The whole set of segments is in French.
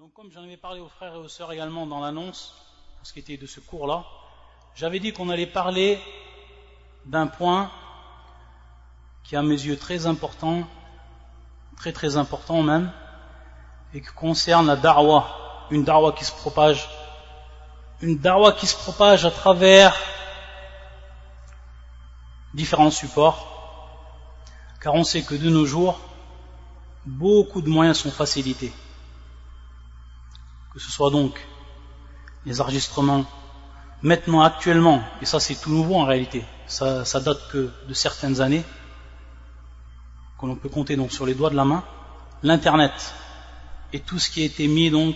Donc comme j'en avais parlé aux frères et aux sœurs également dans l'annonce, pour ce qui était de ce cours-là, j'avais dit qu'on allait parler d'un point qui est à mes yeux très important, très très important même, et qui concerne la da'wa, une da'wa qui se propage à travers différents supports, car on sait que de nos jours, beaucoup de moyens sont facilités. Que ce soit donc les enregistrements, maintenant actuellement, et ça c'est tout nouveau en réalité, ça date que de certaines années, que l'on peut compter donc sur les doigts de la main, l'internet et tout ce qui a été mis donc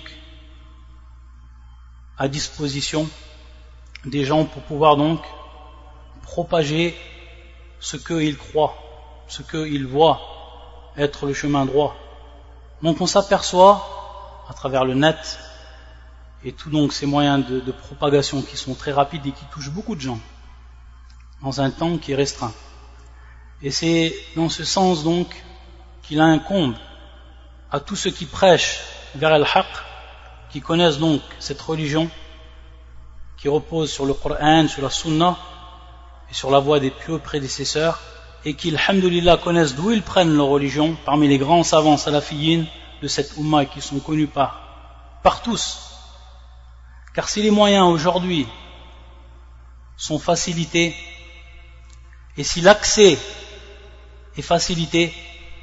à disposition des gens pour pouvoir donc propager ce qu'ils croient, ce qu'ils voient être le chemin droit. Donc on s'aperçoit à travers le net et tous donc ces moyens de propagation qui sont très rapides et qui touchent beaucoup de gens dans un temps qui est restreint. Et c'est dans ce sens donc qu'il incombe à tous ceux qui prêchent vers al-haq, qui connaissent donc cette religion qui repose sur le Coran, sur la Sunna et sur la voie des pieux prédécesseurs, et qui, alhamdoulilah, connaissent d'où ils prennent leur religion parmi les grands savants salafiyyin de cette Ummah et qui sont connus par tous. Car si les moyens aujourd'hui sont facilités et si l'accès est facilité,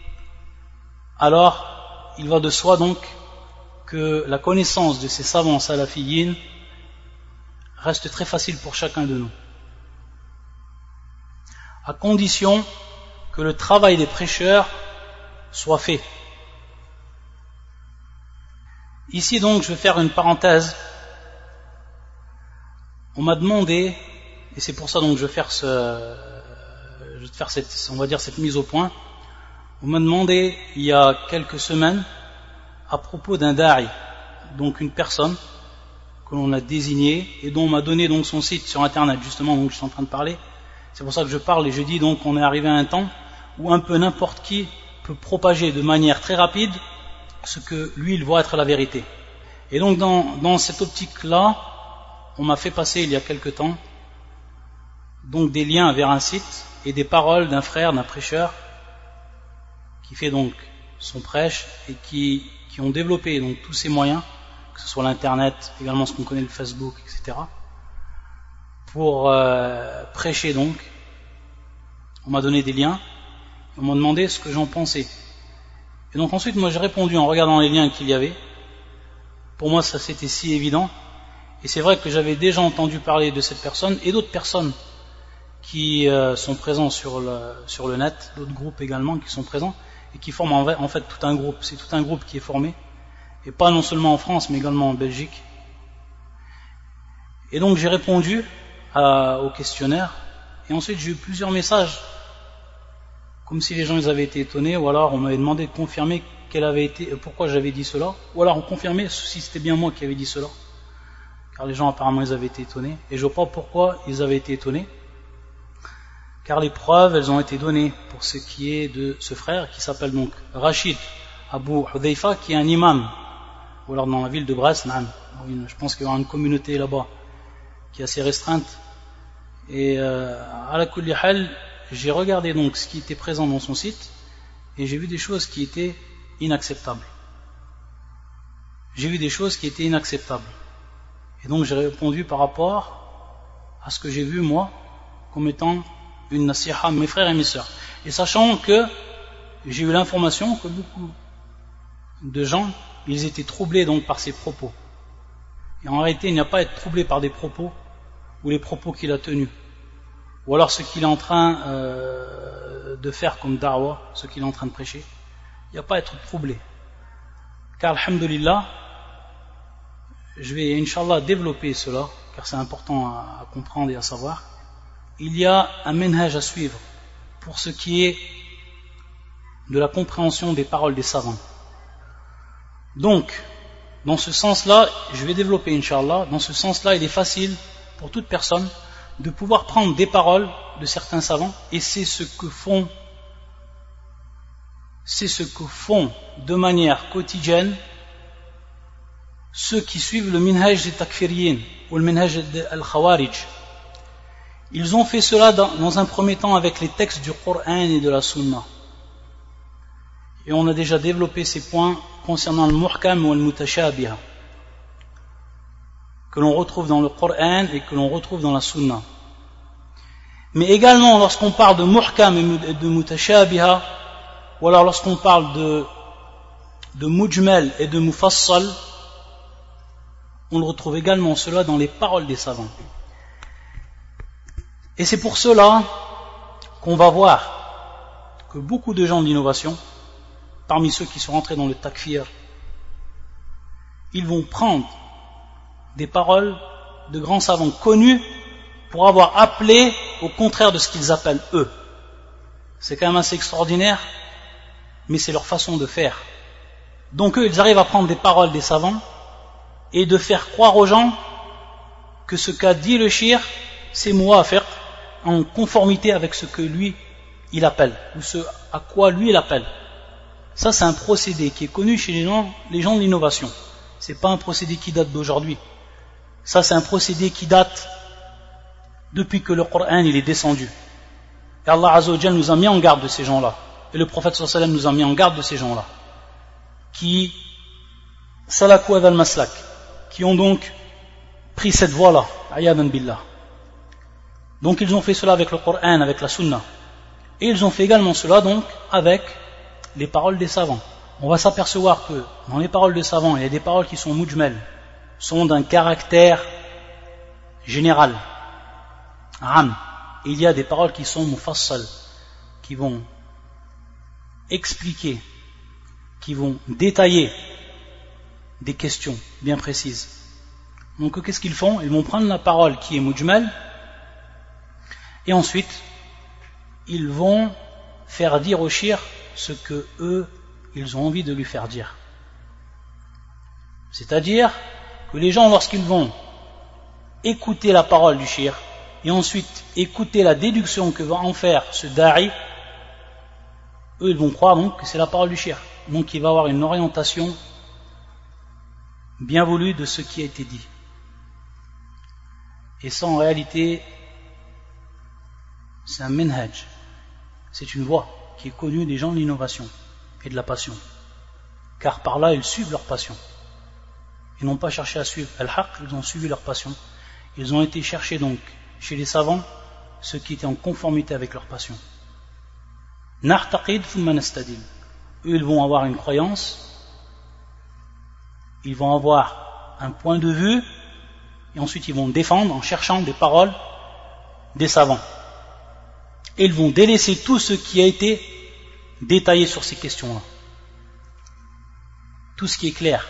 alors il va de soi donc que la connaissance de ces savants salafiyyin reste très facile pour chacun de nous, à condition que le travail des prêcheurs soit fait. Ici donc je vais faire une parenthèse. On m'a demandé, et c'est pour ça donc je vais faire cette mise au point. On m'a demandé il y a quelques semaines à propos d'un da'i, donc une personne que l'on a désignée et dont on m'a donné donc son site sur internet justement, donc je suis en train de parler. C'est pour ça que je parle et je dis donc qu'on est arrivé à un temps où un peu n'importe qui peut propager de manière très rapide ce que lui il voit être la vérité. Et donc dans cette optique-là, on m'a fait passer il y a quelque temps donc des liens vers un site et des paroles d'un frère, d'un prêcheur qui fait donc son prêche et qui ont développé donc tous ces moyens, que ce soit l'internet, également ce qu'on connaît le Facebook, etc., pour prêcher donc. On m'a donné des liens, on m'a demandé ce que j'en pensais. Et donc ensuite moi j'ai répondu en regardant les liens qu'il y avait. Pour moi ça c'était si évident, et c'est vrai que j'avais déjà entendu parler de cette personne et d'autres personnes qui sont présents sur le net, d'autres groupes également qui sont présents et qui forment en fait tout un groupe. C'est tout un groupe qui est formé, et pas non seulement en France mais également en Belgique. Et donc j'ai répondu au questionnaire, et ensuite j'ai eu plusieurs messages comme si les gens ils avaient été étonnés, ou alors on m'avait demandé de confirmer pourquoi j'avais dit cela, ou alors on confirmait si c'était bien moi qui avais dit cela, car les gens apparemment ils avaient été étonnés, et je ne vois pas pourquoi ils avaient été étonnés, car les preuves elles ont été données pour ce qui est de ce frère qui s'appelle donc Rachid Abu Hudhaifa, qui est un imam, ou alors dans la ville de Brest, je pense qu'il y aura une communauté là-bas qui est assez restreinte, et à la kulli hal, j'ai regardé donc ce qui était présent dans son site et j'ai vu des choses qui étaient inacceptables. Et donc j'ai répondu par rapport à ce que j'ai vu moi comme étant une nasiha, mes frères et mes sœurs. Et sachant que j'ai eu l'information que beaucoup de gens, ils étaient troublés donc par ses propos. Et en réalité, il n'y a pas à être troublé par des propos ou les propos qu'il a tenus, ou alors ce qu'il est en train de faire comme da'wa, ce qu'il est en train de prêcher. Il n'y a pas à être troublé, car alhamdulillah, je vais inch'Allah développer cela, car c'est important à comprendre et à savoir. Il y a un manhaj à suivre pour ce qui est de la compréhension des paroles des savants. Donc dans ce sens-là, je vais développer inch'Allah, dans ce sens-là il est facile pour toute personne de pouvoir prendre des paroles de certains savants, et c'est ce que font de manière quotidienne ceux qui suivent le minhaj des takfiriyin ou le minhaj al-khawarij, ils ont fait cela dans un premier temps avec les textes du Coran et de la Sunna. Et on a déjà développé ces points concernant le muhkam ou le mutashabiha, que l'on retrouve dans le Coran et que l'on retrouve dans la Sunna. Mais également lorsqu'on parle de muhkam et de mutashabiha, ou alors lorsqu'on parle de mujmal et de mufassal, on le retrouve également cela dans les paroles des savants. Et c'est pour cela qu'on va voir que beaucoup de gens d'innovation, parmi ceux qui sont rentrés dans le takfir, ils vont prendre des paroles de grands savants connus pour avoir appelé au contraire de ce qu'ils appellent eux. C'est quand même assez extraordinaire, mais c'est leur façon de faire. Donc eux, ils arrivent à prendre des paroles des savants et de faire croire aux gens que ce qu'a dit le shir, c'est muwafiq, en conformité avec ce que lui, il appelle, ou ce à quoi lui, il appelle. Ça, c'est un procédé qui est connu chez les gens de l'innovation. C'est pas un procédé qui date d'aujourd'hui. Ça, c'est un procédé qui date depuis que le Coran il est descendu. Et Allah Azza wa Jal nous a mis en garde de ces gens-là. Et le prophète sallallahu alayhi wa sallam nous a mis en garde de ces gens-là. Qui salakou hadha al-maslak, qui ont donc pris cette voie-là, ayadan billah. Donc ils ont fait cela avec le Coran, avec la Sunna. Et ils ont fait également cela donc avec les paroles des savants. On va s'apercevoir que dans les paroles des savants, il y a des paroles qui sont mujmal, sont d'un caractère général, am. Et il y a des paroles qui sont mufassal, qui vont expliquer, qui vont détailler des questions bien précises. Donc qu'est-ce qu'ils font? Ils vont prendre la parole qui est mujmal et ensuite ils vont faire dire au shir ce que eux ils ont envie de lui faire dire. C'est-à-dire que les gens, lorsqu'ils vont écouter la parole du shir et ensuite écouter la déduction que va en faire ce da'i, eux ils vont croire donc que c'est la parole du shir. Donc il va avoir une orientation bien voulue de ce qui a été dit. Et ça en réalité c'est un minhaj, c'est une voie qui est connue des gens de l'innovation et de la passion, car par là ils suivent leur passion. Ils n'ont pas cherché à suivre al-haq, ils ont suivi leur passion. Ils ont été chercher donc chez les savants ce qui était en conformité avec leur passion. Nahtaqid thumma nastadil. Eux ils vont avoir une croyance, ils vont avoir un point de vue et ensuite ils vont défendre en cherchant des paroles des savants. Et ils vont délaisser tout ce qui a été détaillé sur ces questions-là. Tout ce qui est clair.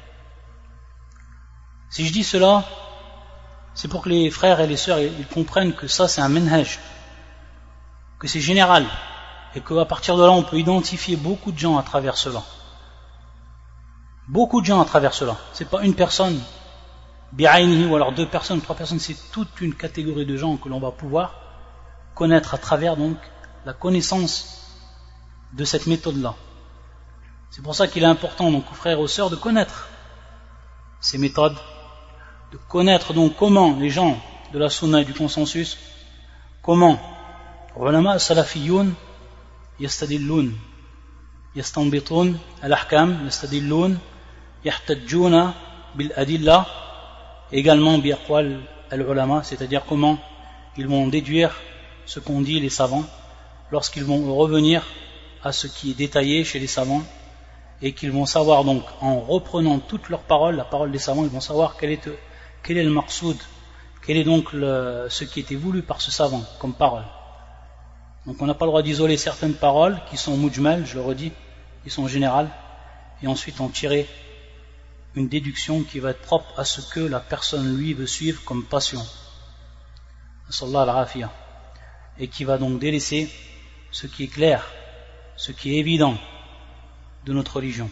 Si je dis cela, c'est pour que les frères et les sœurs ils comprennent que ça c'est un minhaj, que c'est général, et qu'à partir de là on peut identifier beaucoup de gens à travers cela. Beaucoup de gens à travers cela. C'est pas une personne, bi'aynihi, ou alors 2 personnes, 3 personnes, c'est toute une catégorie de gens que l'on va pouvoir connaître à travers donc la connaissance de cette méthode-là. C'est pour ça qu'il est important donc aux frères et aux sœurs de connaître ces méthodes, de connaître donc comment les gens de la sunna et du consensus, comment ulama salafiyoun yastadillun, yastanbitun al-ahkam, yastadillun, yahtajjuna bil adilla, également bi aqwal al-ulama, c'est-à-dire comment ils vont déduire ce qu'ont dit les savants lorsqu'ils vont revenir à ce qui est détaillé chez les savants, et qu'ils vont savoir donc en reprenant toutes leurs paroles, la parole des savants, ils vont savoir quel est le maqsoud, quel est donc ce qui était voulu par ce savant comme parole. Donc on n'a pas le droit d'isoler certaines paroles qui sont mujmal, je le redis, qui sont générales, et ensuite en tirer une déduction qui va être propre à ce que la personne lui veut suivre comme passion, sallallahu alayhi wa, et qui va donc délaisser ce qui est clair, ce qui est évident de notre religion.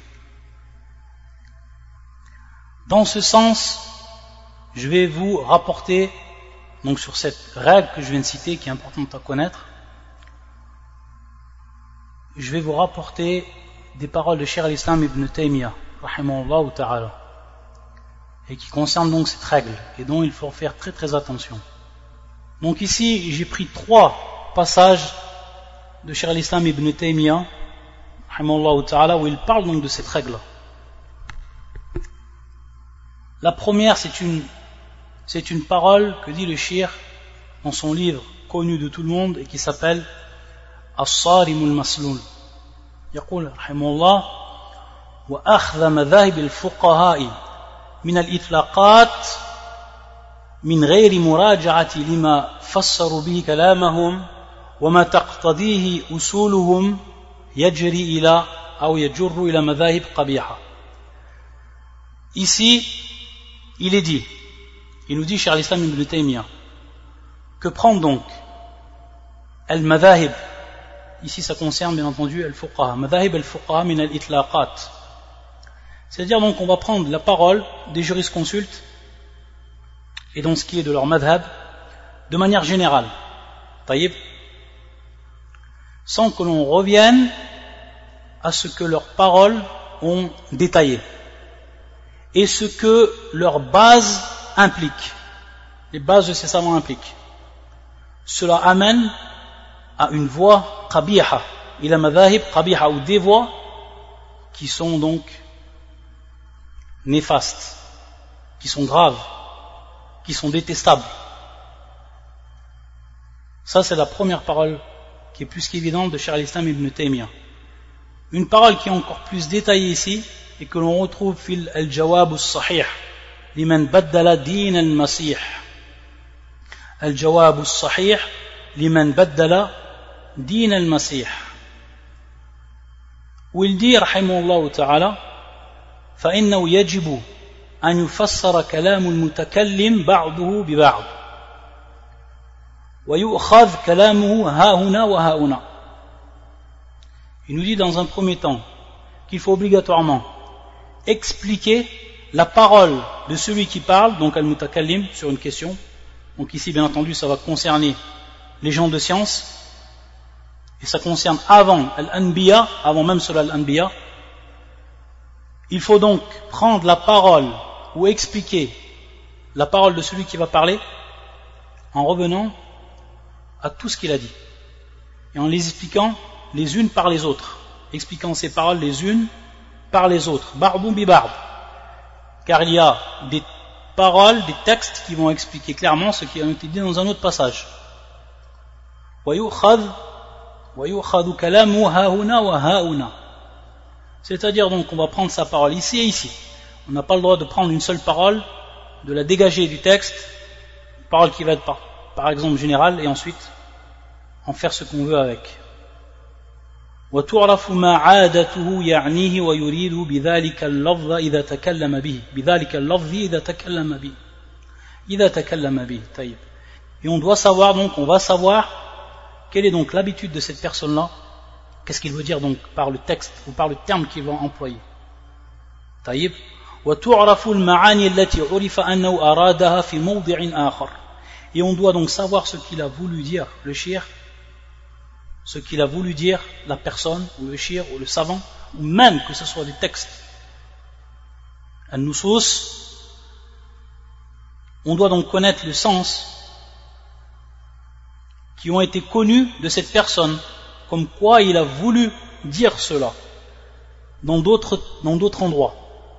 Dans ce sens, je vais vous rapporter donc sur cette règle que je viens de citer, qui est importante à connaître, je vais vous rapporter des paroles de Cheikh al-Islam ibn Taymiyyah, rahimahullah ta'ala, et qui concerne donc cette règle et dont il faut faire très très attention. Donc ici j'ai pris 3 passages de Cheikh al-Islam ibn Taymiyyah où il parle donc de cette règle. La première c'est une parole que dit le Cheikh dans son livre connu de tout le monde et qui s'appelle As-Sarim al-Maslul. يقول رحمه الله وأخذ مذاهب الفقهاء من الإطلاقات من غير مراجعة لما فسروا به كلامهم وما تقتضيه أصولهم يجري إلى أو يجر إلى مذاهب قبيحة. Ici, il est dit, il nous dit Cheikh al-Islam ibn Taymiyyah, que prendre donc al-madhahib, ici ça concerne bien entendu al-fuqaha, madhahib al-fuqaha min al-itlaqat, c'est-à-dire donc on va prendre la parole des jurisconsultes et dans ce qui est de leur madhab de manière générale, taïb, sans que l'on revienne à ce que leurs paroles ont détaillé et ce que leurs bases impliquent, les bases de ces savants impliquent. Cela amène à une voie qabiha, il a madhahib qabiha, ou des voies qui sont donc néfastes, qui sont graves, qui sont détestables. Ça c'est la première parole qui est plus qu'évidente de Cheikh al-Islam ibn Taymiyyah. Une parole qui est encore plus détaillée ici et que l'on retrouve fil al-jawab al-sahih liman baddala din al-masih. Al-jawab al-sahih liman baddala din al-masih. Où il dit rahimahullah ta'ala فإنه يجب أن يفسر كلام المتكلم بعضه ببعض ويؤخذ كلامه ها هنا وها هنا. Il nous dit dans un premier temps qu'il faut obligatoirement expliquer la parole de celui qui parle, donc al-mutakallim, sur une question. Donc ici bien entendu ça va concerner les gens de science et ça concerne avant al-anbiya, avant même cela al-anbiya. Il faut donc prendre la parole ou expliquer la parole de celui qui va parler en revenant à tout ce qu'il a dit et en les expliquant les unes par les autres, expliquant ces paroles les unes par les autres, ba'dun bi ba'd, car il y a des paroles, des textes qui vont expliquer clairement ce qui a été dit dans un autre passage. Wa yukhadhu kalamu ha huna wa ha huna. C'est-à-dire donc on va prendre sa parole ici et ici. On n'a pas le droit de prendre une seule parole, de la dégager du texte, une parole qui va être par exemple générale, et ensuite en faire ce qu'on veut avec. وتعرف ما عادته يعنيه ويريد بذلك اللفظ إذا تكلم به بذلك اللفظ إذا تكلم به طيب. Et on doit savoir donc, on va savoir quelle est donc l'habitude de cette personne-là. Qu'est-ce qu'il veut dire donc par le texte ou par le terme qu'il va employer. طيب. وتعرف المعاني التي عرف أنه أرادها في موضع آخر. Et on doit donc savoir ce qu'il a voulu dire le shir, ce qu'il a voulu dire la personne ou le shir ou le savant, ou même que ce soit des textes al-nusus. On doit donc connaître le sens qui ont été connus de cette personne, comme quoi il a voulu dire cela dans d'autres endroits.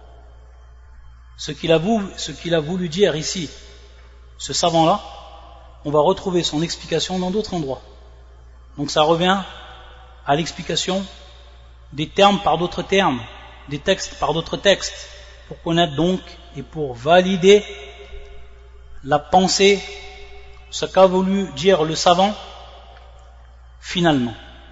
Ce qu'il a voulu dire ici, ce savant-là, on va retrouver son explication dans d'autres endroits. Donc ça revient à l'explication des termes par d'autres termes, des textes par d'autres textes, pour connaître donc et pour valider la pensée, ce qu'a voulu dire le savant finalement.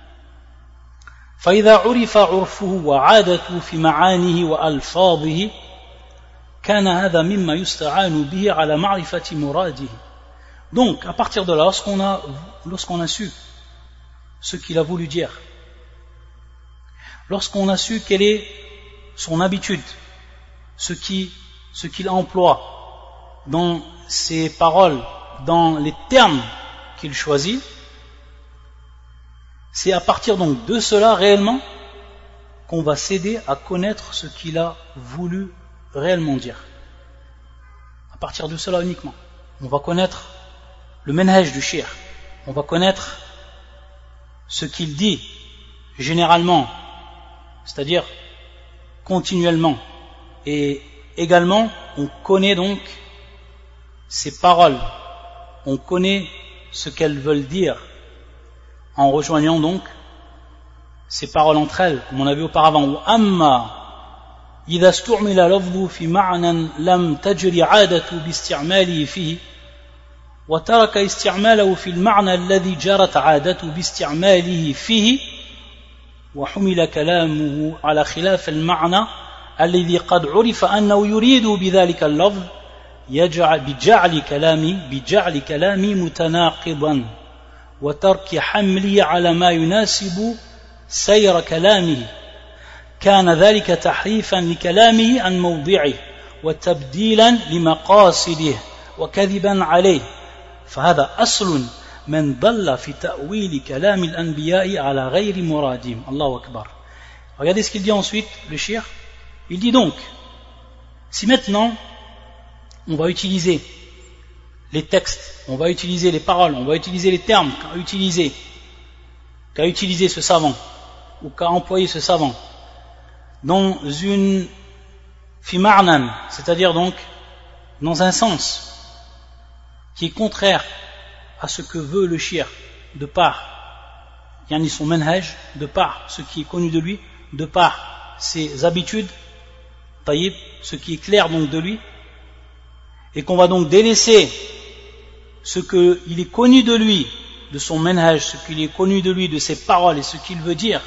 فإذا عرف عرفه وعادته في معانيه وألفاظه كان هذا مما يستعان به على معرفة مراده. Donc à partir de là, lorsqu'on a su ce qu'il a voulu dire, lorsqu'on a su quelle est son habitude, ce qu'il emploie dans ses paroles, dans les termes qu'il choisit, c'est à partir donc de cela réellement qu'on va s'aider à connaître ce qu'il a voulu réellement dire. À partir de cela uniquement, on va connaître le manhaj du shir, on va connaître ce qu'il dit généralement, c'est-à-dire continuellement, et également on connaît donc ses paroles, on connaît ce qu'elles veulent dire en rejoignant donc ces paroles entre elles, comme on a vu auparavant. أما إذا استعمل لفظه في معنى لم تجري عادة باستعماله فيه وترك استعماله في المعنى الذي جرت عادته باستعماله فيه وحمل كلامه على خلاف المعنى الذي قد عرف أنه يريد بذلك اللفظ بجعل كلامي متناقضا وترك حملي على ما يناسب سير كلامه كان ذلك تحريفا لكلامه عن موضعه وتبديلا لمقاصده وكذبا عليه فهذا أصل من ضل في تأويل كلام الأنبياء على غير مرادهم. الله أكبر. Regardez ce qu'il dit ensuite, le shir. Il dit donc, si maintenant on va utiliser les textes, on va utiliser les paroles, on va utiliser les termes qu'a utilisé ce savant ou qu'a employé ce savant dans une fimarnan, c'est-à-dire donc dans un sens qui est contraire à ce que veut le shir, de par yani son manhaj, de par ce qui est connu de lui, de par ses habitudes, taïb, ce qui est clair donc de lui, et qu'on va donc délaisser ce qu'il est connu de lui, de son manhaj, ce qu'il est connu de lui, de ses paroles et ce qu'il veut dire,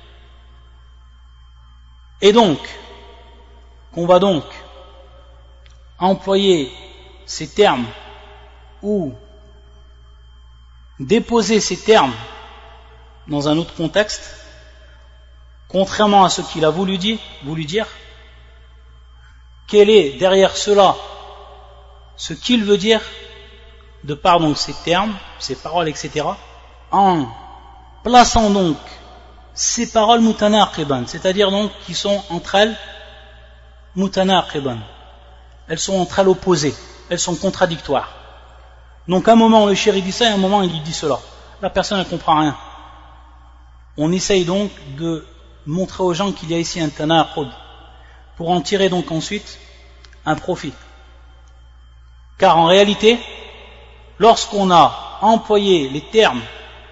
et donc qu'on va donc employer ces termes ou déposer ces termes dans un autre contexte, contrairement à ce qu'il a voulu dire, quel est derrière cela ce qu'il veut dire de par donc ces termes, ces paroles, etc., en plaçant donc ces paroles mutanaqiban, c'est-à-dire donc qui sont entre elles mutanaqiban, elles sont entre elles opposées, elles sont contradictoires. Donc à un moment le shir dit ça et à un moment il dit cela. La personne ne comprend rien. On essaye donc de montrer aux gens qu'il y a ici un tanaqud pour en tirer donc ensuite un profit. Car en réalité, lorsqu'on a employé les termes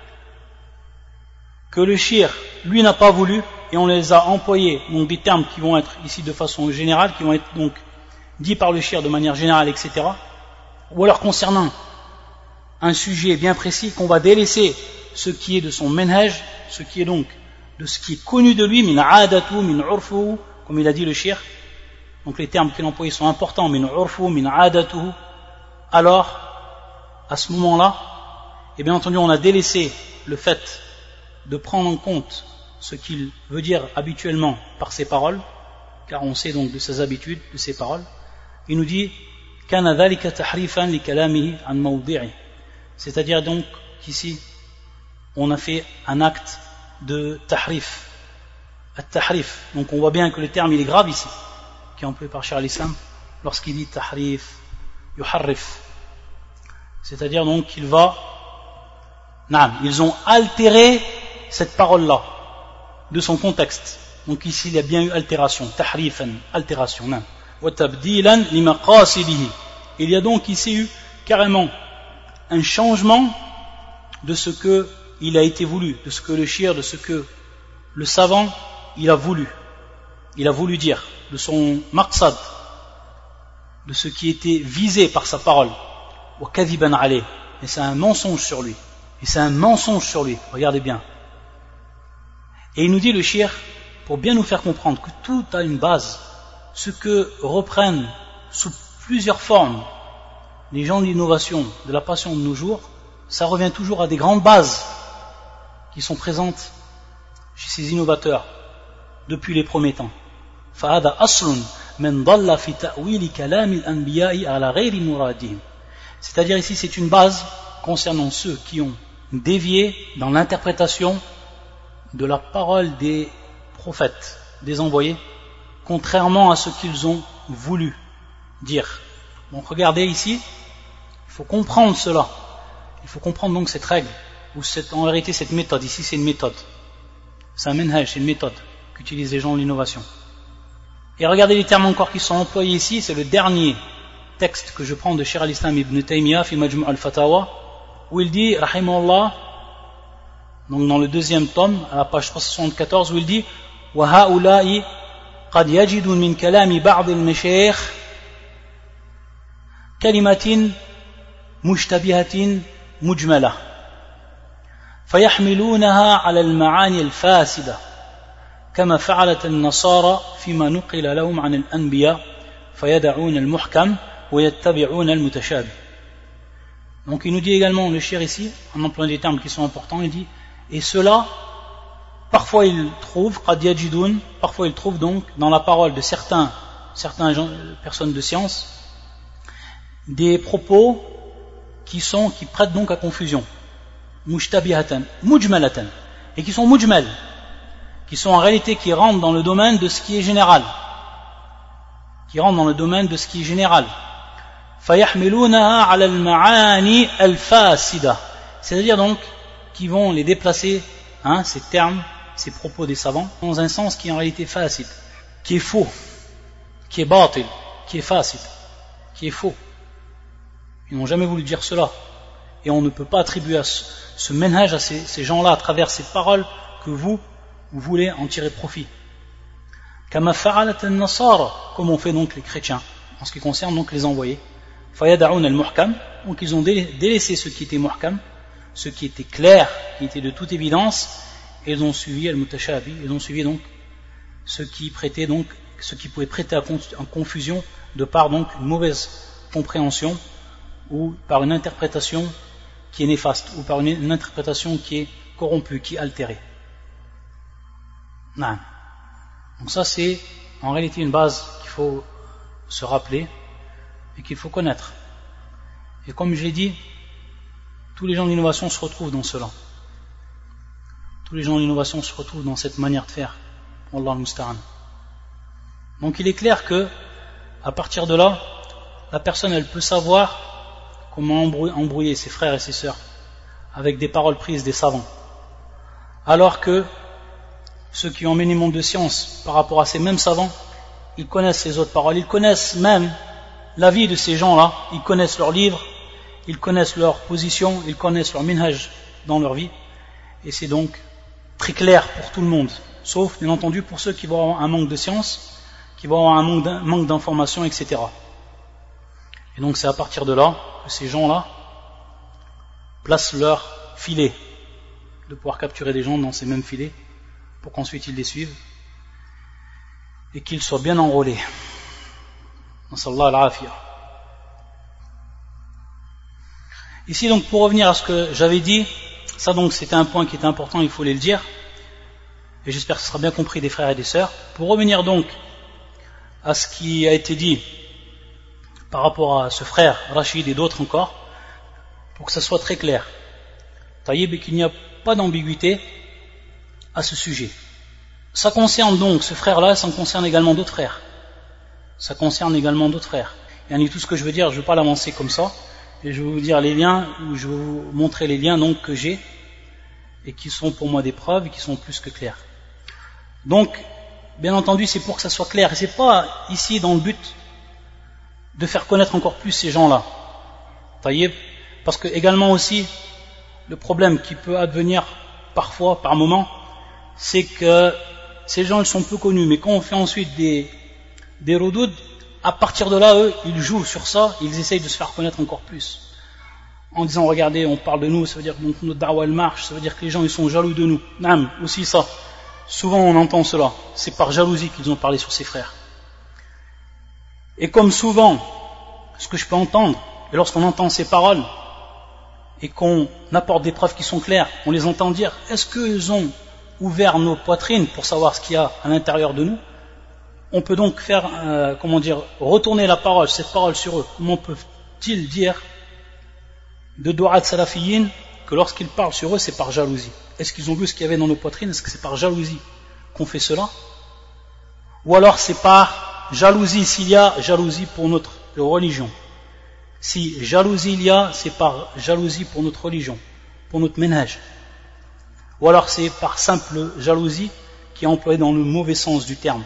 que le shir lui n'a pas voulu et on les a employés, donc des termes qui vont être ici de façon générale, qui vont être donc dits par le shir de manière générale, etc., ou alors concernant un sujet bien précis, qu'on va délaisser ce qui est de son manhaj, ce qui est donc de ce qui est connu de lui, min adatu, min urfu, comme il a dit le shir. Donc les termes qu'il a employés sont importants, min urfu, min adatu. Alors, à ce moment-là, et bien entendu, on a délaissé le fait de prendre en compte ce qu'il veut dire habituellement par ses paroles, car on sait donc de ses habitudes, de ses paroles. Il nous dit kana dhalika tahrifan li kalamihi an mawdi'i, c'est-à-dire donc qu'ici on a fait un acte de tahrif, at-tahrif. Donc on voit bien que le terme il est grave ici, qui est employé par Cheikh al-Islam lorsqu'il dit tahrif, yuharrif, c'est-à-dire donc qu'il va, ils ont altéré cette parole-là de son contexte. Donc ici il y a bien eu altération, tahrifan, altération, wa tabdilan li maqasidihi. Il y a donc ici eu carrément un changement de ce que il a été voulu, de ce que le shir, de ce que le savant il a voulu dire, de son maqsad, de ce qui était visé par sa parole. Wa kadhiban alayh, et c'est un mensonge sur lui, regardez bien. Et il nous dit le shir, pour bien nous faire comprendre que tout a une base, ce que reprennent sous plusieurs formes les gens de l'innovation, de la passion de nos jours, ça revient toujours à des grandes bases qui sont présentes chez ces innovateurs depuis les premiers temps. فَهَذَا أَصْلٌ مَنْ ضَلَّ فِي تَأْوِيلِ كَلَامِ الْأَنْبِيَاءِ عَلَى غَيْرِ مُرَادِهِمْ. C'est-à-dire ici c'est une base concernant ceux qui ont dévié dans l'interprétation de la parole des prophètes, des envoyés, contrairement à ce qu'ils ont voulu dire, Donc regardez ici, il faut comprendre cela. Il faut comprendre donc cette règle, ou en vérité cette méthode. Ici c'est une méthode. C'est un manhaj, c'est une méthode qu'utilisent les gens de l'innovation. Et regardez les termes encore qui sont employés ici, c'est le dernier texte que je prends de Cheikh al-Islam ibn Taymiyyah fi Majmu' al-Fatawa, où il dit, rahimahullah, donc dans le deuxième tome, à la page 374, où il dit wa ha'ula'i qad yajidun min kalami ba'd al-mashayikh kalimatin mushtabihatin mujmalah fayahmilunaha 'ala al-ma'ani al-fasida kama fa'alat an-nasara fima nuqila lahum 'an al-anbiya fayad'un al-muhkam wa yattabi'un al-mutashabih. Donc il nous dit également, le cheikh ici, en employant des termes qui sont importants, il dit, et cela, parfois il trouve, qad yajidun, parfois il trouve donc dans la parole de certaines personnes de science, des propos qui prêtent donc à confusion, mushtabihatan, mujmalatan, et qui sont mujmal, qui sont en réalité, qui rentrent dans le domaine de ce qui est général, فَيَحْمِلُونَهَا عَلَى الْمَعَانِي الْفَاسِدَةِ, c'est-à-dire donc qui vont les déplacer, ces termes, ces propos des savants, dans un sens qui est en réalité fasid, qui est faux, qui est batil, qui est fasid, qui est faux. Ils n'ont jamais voulu dire cela, et on ne peut pas attribuer à ce manhaj à ces gens-là à travers ces paroles que vous voulez en tirer profit. كَمَا فَعَلَتَ النَّصَارَى, comme ont fait donc les chrétiens en ce qui concerne donc les envoyés. فَيَدَعُونَ الْمُحْكَمِ, donc ils ont délaissé ce qui était muhkam, ce qui était clair, qui était de toute évidence, et ils ont suivi al-mutashabi, ils ont suivi donc ce qui pouvait prêter à confusion de par donc une mauvaise compréhension ou par une interprétation qui est néfaste ou par une interprétation qui est corrompue, qui est altérée. Non. Donc ça c'est en réalité une base qu'il faut se rappeler et qu'il faut connaître. Et comme je l'ai dit, tous les gens de l'innovation se retrouvent dans cela. Tous les gens de l'innovation se retrouvent dans cette manière de faire. Wallah al-musta'an. Donc il est clair que à partir de là, la personne elle peut savoir comment embrouiller ses frères et ses sœurs avec des paroles prises des savants. Alors que ceux qui ont un minimum de science par rapport à ces mêmes savants, ils connaissent ces autres paroles, ils connaissent même la vie de ces gens-là, ils connaissent leurs livres, ils connaissent leur position, ils connaissent leur minhaj dans leur vie, et c'est donc très clair pour tout le monde, sauf bien entendu pour ceux qui vont avoir un manque de science, qui vont avoir un manque d'information, etc. Et donc c'est à partir de là que ces gens-là placent leur filet, de pouvoir capturer des gens dans ces mêmes filets, pour qu'ensuite ils les suivent, et qu'ils soient bien enrôlés. Nasallahu al-afiyah. Ici donc pour revenir à ce que j'avais dit, ça donc c'était un point qui était important, il faut le dire, et j'espère que ce sera bien compris des frères et des sœurs. Pour revenir donc à ce qui a été dit par rapport à ce frère Rachid et d'autres encore, pour que ça soit très clair, taïb, et qu'il n'y a pas d'ambiguïté à ce sujet. Ça concerne donc ce frère-là, ça concerne également d'autres frères. Ça concerne également d'autres frères. Et tout ce que je veux dire, je ne veux pas l'avancer comme ça, et je vais vous dire les liens, ou je vais vous montrer les liens donc que j'ai, et qui sont pour moi des preuves, et qui sont plus que clairs. Donc, bien entendu, c'est pour que ça soit clair, et c'est pas ici dans le but de faire connaître encore plus ces gens-là. Taïeb, parce que également aussi, le problème qui peut advenir parfois, par moment, c'est que ces gens ils sont peu connus, mais quand on fait ensuite des roudoud, à partir de là, eux, ils jouent sur ça, ils essayent de se faire connaître encore plus. En disant, regardez, on parle de nous, ça veut dire que notre da'wa elle marche, ça veut dire que les gens ils sont jaloux de nous. Nam, aussi ça. Souvent on entend cela, c'est par jalousie qu'ils ont parlé sur ses frères. Et comme souvent, ce que je peux entendre, et lorsqu'on entend ces paroles, et qu'on apporte des preuves qui sont claires, on les entend dire, est-ce qu'ils ont ouvert nos poitrines pour savoir ce qu'il y a à l'intérieur de nous? On peut donc faire, retourner la parole, cette parole sur eux. Comment peut-il dire de Du'at Salafiyin que lorsqu'ils parlent sur eux, c'est par jalousie? Est-ce qu'ils ont vu ce qu'il y avait dans nos poitrines? Est-ce que c'est par jalousie qu'on fait cela? Ou alors c'est par jalousie, s'il y a jalousie pour notre religion, Si jalousie il y a, c'est par jalousie pour notre religion, pour notre ménage. Ou alors c'est par simple jalousie qui est employée dans le mauvais sens du terme.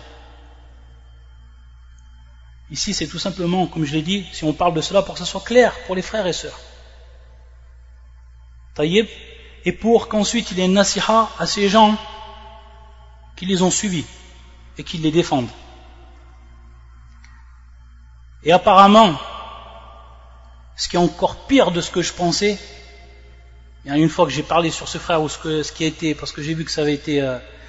Ici c'est tout simplement, comme je l'ai dit, si on parle de cela pour que ce soit clair pour les frères et sœurs. Taïeb, et pour qu'ensuite il y ait une nasiha à ces gens qui les ont suivis et qui les défendent. Et apparemment, ce qui est encore pire de ce que je pensais, et une fois que j'ai parlé sur ce frère ou ce qui a été, parce que j'ai vu que ça avait été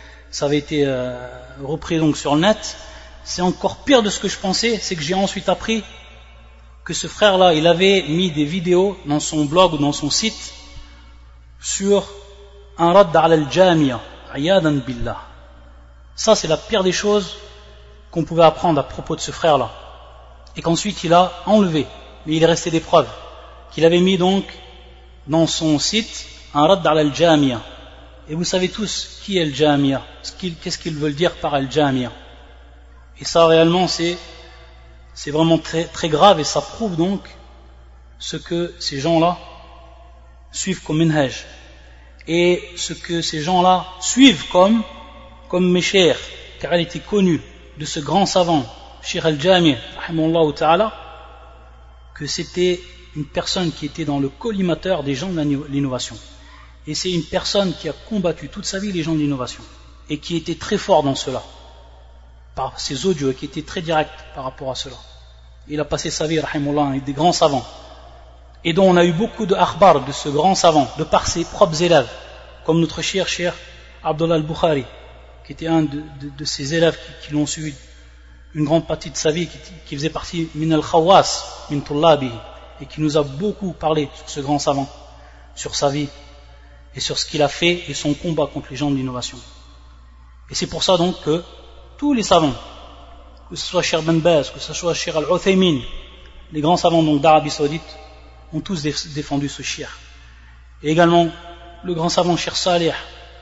repris donc sur le net, c'est encore pire de ce que je pensais, c'est que j'ai ensuite appris que ce frère-là, il avait mis des vidéos dans son blog ou dans son site sur un radd ala al-jamia, ayadan billah. Ça c'est la pire des choses qu'on pouvait apprendre à propos de ce frère-là. Et qu'ensuite il a enlevé, mais il est resté des preuves, qu'il avait mis donc dans son site un radd ala al-jamia. Et vous savez tous qui est al-jamia, qu'est-ce qu'ils veulent dire par al-jamia. Et ça réellement c'est vraiment très, très grave, et ça prouve donc ce que ces gens-là suivent comme minhaj, et ce que ces gens-là suivent comme Mesher, car elle était connue de ce grand savant Cheikh al-Jami rahimahullah ta'ala, que c'était une personne qui était dans le collimateur des gens de l'innovation, et c'est une personne qui a combattu toute sa vie les gens de l'innovation et qui était très fort dans cela par ses audios, et qui était très direct par rapport à cela. Il a passé sa vie rahimahullah avec des grands savants, et dont on a eu beaucoup de akhbar de ce grand savant de par ses propres élèves, comme notre cher Abdullah al-Bukhari, qui était un de ses élèves qui l'ont suivi une grande partie de sa vie, qui faisait partie min al-khawas min tullabi, et qui nous a beaucoup parlé sur ce grand savant, sur sa vie et sur ce qu'il a fait et son combat contre les gens de l'innovation. Et c'est pour ça donc que tous les savants, que ce soit Cheikh Ben Baz, que ce soit Cheikh Al-Uthaymin, les grands savants donc d'Arabie Saoudite, ont tous défendu ce cheikh. Et également le grand savant Cheikh Salih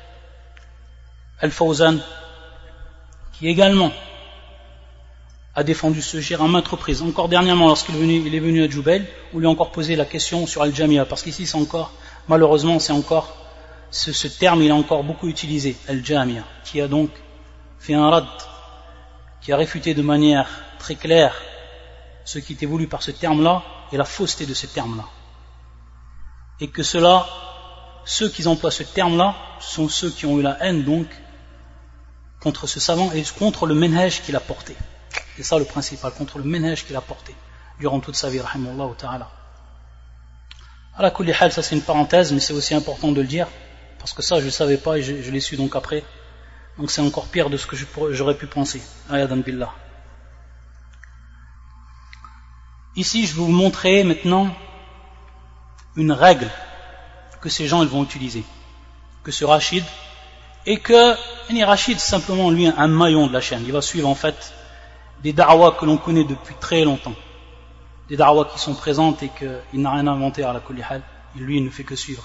Al-Fawzan, qui également a défendu ce cheikh en maintes reprises. Encore dernièrement, lorsqu'il est venu à Jubail, on lui a encore posé la question sur Al-Jamia, parce qu'ici c'est encore, malheureusement, c'est encore, ce terme il est encore beaucoup utilisé, Al-Jamia, qui a donc fait un rad, qui a réfuté de manière très claire ce qui était voulu par ce terme-là et la fausseté de ce terme-là. Et que ceux qui emploient ce terme-là, sont ceux qui ont eu la haine donc contre ce savant et contre le menhaj qu'il a porté. C'est ça le principal, contre le menhaj qu'il a porté durant toute sa vie, rahimahullah ta'ala. Ala kulli hal, ça c'est une parenthèse, mais c'est aussi important de le dire, parce que ça je ne savais pas et je l'ai su donc après. Donc c'est encore pire de ce que j'aurais pu penser. Ayadan billah. Ici, je vais vous montrer maintenant une règle que ces gens ils vont utiliser, que ce Rachid, et que Rachid c'est simplement lui un maillon de la chaîne. Il va suivre en fait des da'was que l'on connaît depuis très longtemps, des da'was qui sont présentes et qu'il n'a rien inventé à la kulli hal, lui il ne fait que suivre.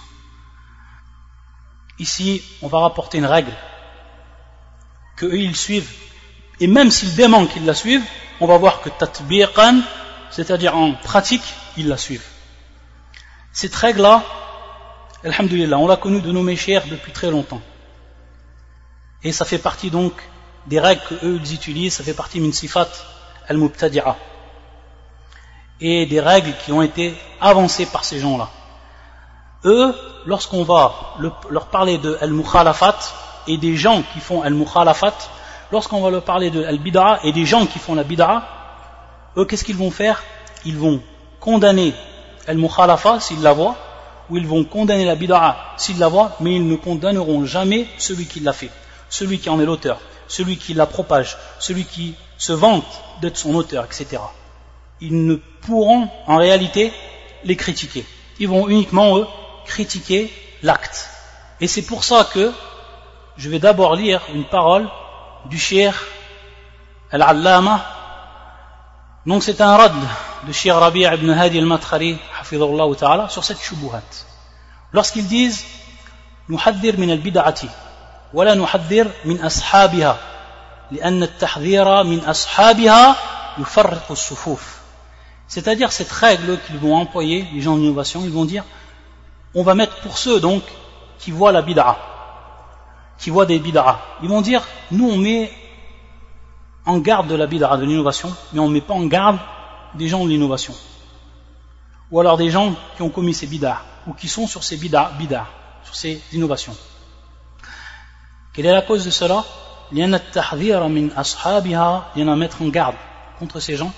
Ici, on va rapporter une règle que eux ils suivent, et même s'ils démentent qu'ils la suivent, on va voir que tatbiqan, c'est-à-dire en pratique, ils la suivent. Cette règle-là, alhamdulillah, on l'a connue de nos méchères depuis très longtemps. Et ça fait partie donc des règles qu'eux ils utilisent, ça fait partie min sifat al-mubtadi'a. Et des règles qui ont été avancées par ces gens-là. Eux, lorsqu'on va leur parler de al-mukhalafat et des gens qui font al-mukhalafat, lorsqu'on va leur parler de al-bid'a et des gens qui font la bid'a, eux, qu'est-ce qu'ils vont faire? Ils vont condamner al-mukhalafa s'ils la voient, ou ils vont condamner la bid'a s'ils la voient, mais ils ne condamneront jamais celui qui l'a fait, celui qui en est l'auteur, celui qui la propage, celui qui se vante d'être son auteur, etc. Ils ne pourront en réalité les critiquer. Ils vont uniquement, eux, critiquer l'acte. Et c'est pour ça que je vais d'abord lire une parole du Cheikh Al-Allama. Donc c'est un rad de Cheikh Rabi' ibn Hadi al-Madkhali hafidhahullah ta'ala sur cette shubuhat. Lorsqu'ils disent نحذر من البدعة ولا نحذر من أصحابها لأن التحذير من أصحابها يفرق الصفوف. C'est-à-dire cette règle qu'ils vont employer, les gens d'innovation, ils vont dire, on va mettre pour ceux donc qui voient la bid'a, qui voient des bid'a, ils vont dire, nous on met en garde de la bid'a, de l'innovation, mais on ne met pas en garde des gens de l'innovation. Ou alors des gens qui ont commis ces bid'a, ou qui sont sur ces bid'a, sur ces innovations. Quelle est la cause de cela? Il y en a mettre en garde contre ces gens.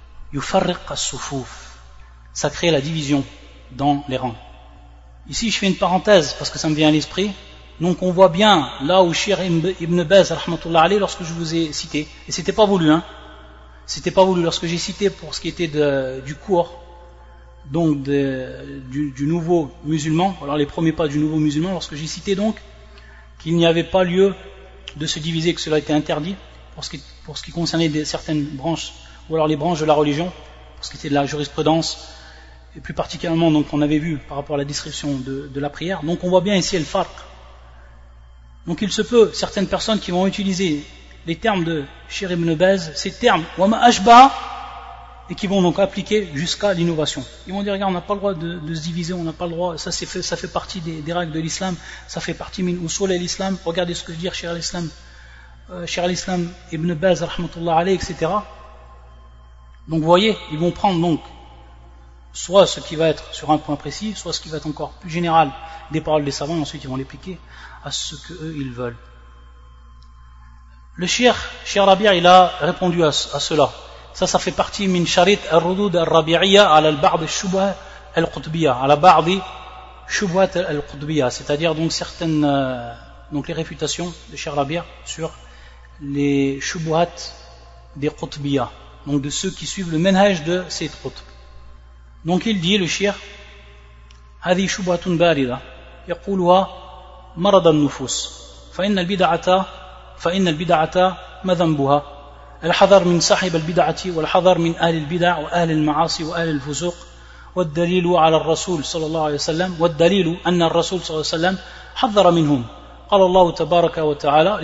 Ça crée la division dans les rangs. Ici je fais une parenthèse parce que ça me vient à l'esprit. Donc on voit bien là où Cheikh Ibn Baz rahmatullah alayhi, lorsque je vous ai cité, et c'était pas voulu, c'était pas voulu, lorsque j'ai cité pour ce qui était du cours donc du nouveau musulman, alors les premiers pas du nouveau musulman, lorsque j'ai cité donc qu'il n'y avait pas lieu de se diviser, que cela était interdit pour ce qui concernait certaines branches, ou alors les branches de la religion, pour ce qui était de la jurisprudence, et plus particulièrement donc on avait vu par rapport à la description de la prière. Donc on voit bien ici le farq. Donc il se peut certaines personnes qui vont utiliser les termes de Cheikh Ibn Baz, ces termes wama ashba, et qui vont donc appliquer jusqu'à l'innovation. Ils vont dire regarde, on n'a pas le droit de se diviser, on n'a pas le droit, ça fait partie des règles de l'islam, ça fait partie min usul l'islam. Regardez ce que veut dire Cheikh al-Islam Ibn Baz rahmatullah alayhi, etc. Donc vous voyez, ils vont prendre donc soit ce qui va être sur un point précis, soit ce qui va être encore plus général des paroles des savants, et ensuite ils vont l'appliquer à ce qu'eux ils veulent. Le Cheikh Rabi' il a répondu à cela. Ça fait partie min sharit al-rudud al-rabi'iyya ala al-ba'd al-shubha al-qutbiyya, ala ba'd shubhat al-qutbiyya, c'est-à-dire donc certaines donc les réfutations de Cheikh Rabi' sur les shubhat des qutbiyya, donc de ceux qui suivent le manhaj de Sayyid Qutb. Donc il dit, le Cheikh, هذه شبهة باردة يقولها مرض النفوس فإن البدعة ما ذنبها الحذر من صاحب البدعة والحذر من أهل البدع وأهل المعاصي وأهل الفسوق والدليل على الرسول صلى الله عليه وسلم والدليل أن الرسول صلى الله عليه وسلم حذر منهم قال الله تبارك وتعالى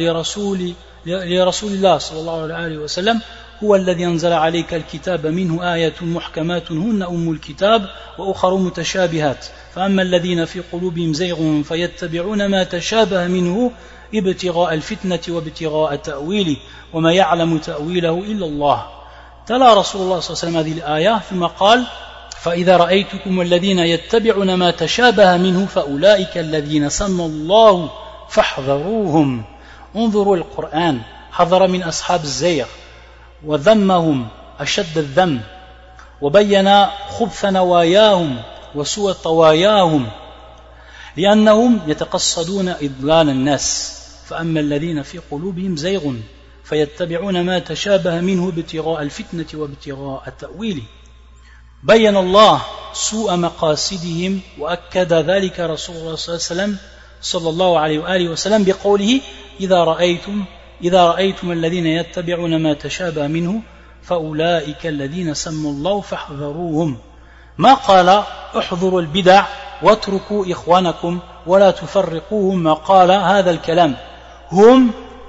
لرسول الله صلى الله عليه وسلم هو الذي أنزل عليك الكتاب منه آيات محكمات هن أم الكتاب وأخر متشابهات فأما الذين في قلوبهم زيغ فيتبعون ما تشابه منه ابتغاء الفتنة وابتغاء تأويله وما يعلم تأويله إلا الله. تلا رسول الله صلى الله عليه وسلم هذه الآية ثم قال فإذا رأيتكم الذين يتبعون ما تشابه منه فأولئك الذين سمى الله فاحذروهم. انظروا القرآن حذر من أصحاب الزيغ وذمهم أشد الذم وبين خبث نواياهم وسوء طواياهم لأنهم يتقصدون إضلال الناس فأما الذين في قلوبهم زيغ فيتبعون ما تشابه منه ابتغاء الفتنة وابتغاء التأويل بين الله سوء مقاصدهم وأكد ذلك رسول الله صلى الله عليه وآله وسلم بقوله إذا رأيتم الذين يتبعون ما تشابه منه فأولئك الذين سموا الله فاحذروهم ما قال احذروا البدع واتركوا إخوانكم ولا تفرقوهم ما قال هذا الكلام هم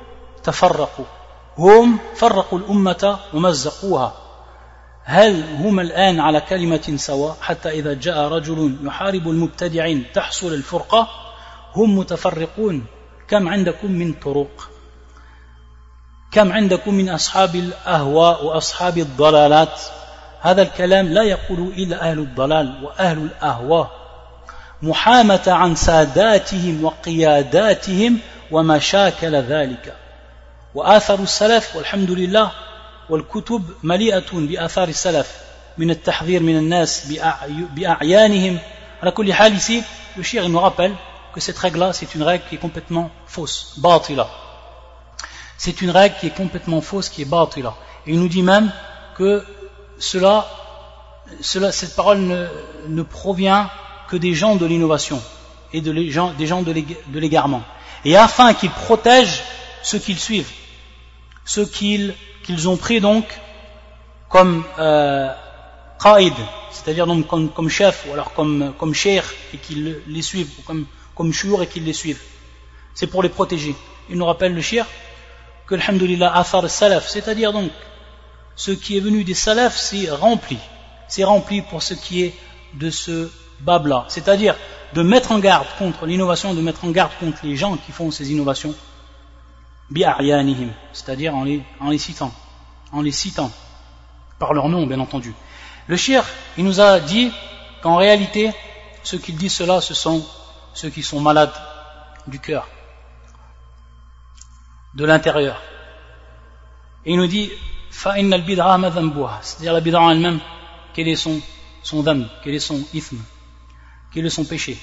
فرقوا الأمة ومزقوها هل هم الآن على كلمة سواء حتى إذا جاء رجل يحارب المبتدعين تحصل الفرقة هم متفرقون كم عندكم من طرق كم عندكم من أصحاب الأهواء وأصحاب الضلالات هذا الكلام لا يقول إلا أهل الضلال وأهل الأهواء محامة عن ساداتهم وقياداتهم وما شاكل ذلك وآثر السلف والحمد لله والكتب مليئة بآثار السلف من التحذير من الناس بأعيانهم. على كل حال ici le cheikh nous rappelle que cette règle-là c'est une règle qui est complètement fausse, batila. C'est une règle qui est complètement fausse, qui est batila. Et il nous dit même que cette parole ne provient que des gens de l'innovation et des gens de l'égarement. Et afin qu'ils protègent ceux qu'ils suivent, ceux qu'ils ont pris donc comme qaïd, c'est-à-dire donc comme chef ou alors comme cheikh et qu'ils les suivent, ou comme shur et qu'ils les suivent. C'est pour les protéger. Il nous rappelle le cheikh que alhamdulillah athar salaf, c'est-à-dire donc ce qui est venu des salaf, c'est rempli c'est rempli pour ce qui est de ce bab-là, c'est-à-dire de mettre en garde contre l'innovation, de mettre en garde contre les gens qui font ces innovations, bi'a'yanihim, c'est-à-dire en les citant par leur nom, bien entendu. Le cheikh, il nous a dit qu'en réalité, ceux qui disent cela, ce sont ceux qui sont malades du cœur, de l'intérieur. Et il nous dit فَإِنَّ الْبِدْعَةَ مَا ذَنْبُهَا, c'est-à-dire la bid'a en elle-même, quel est son dam, quel est son ithm, quel est son péché.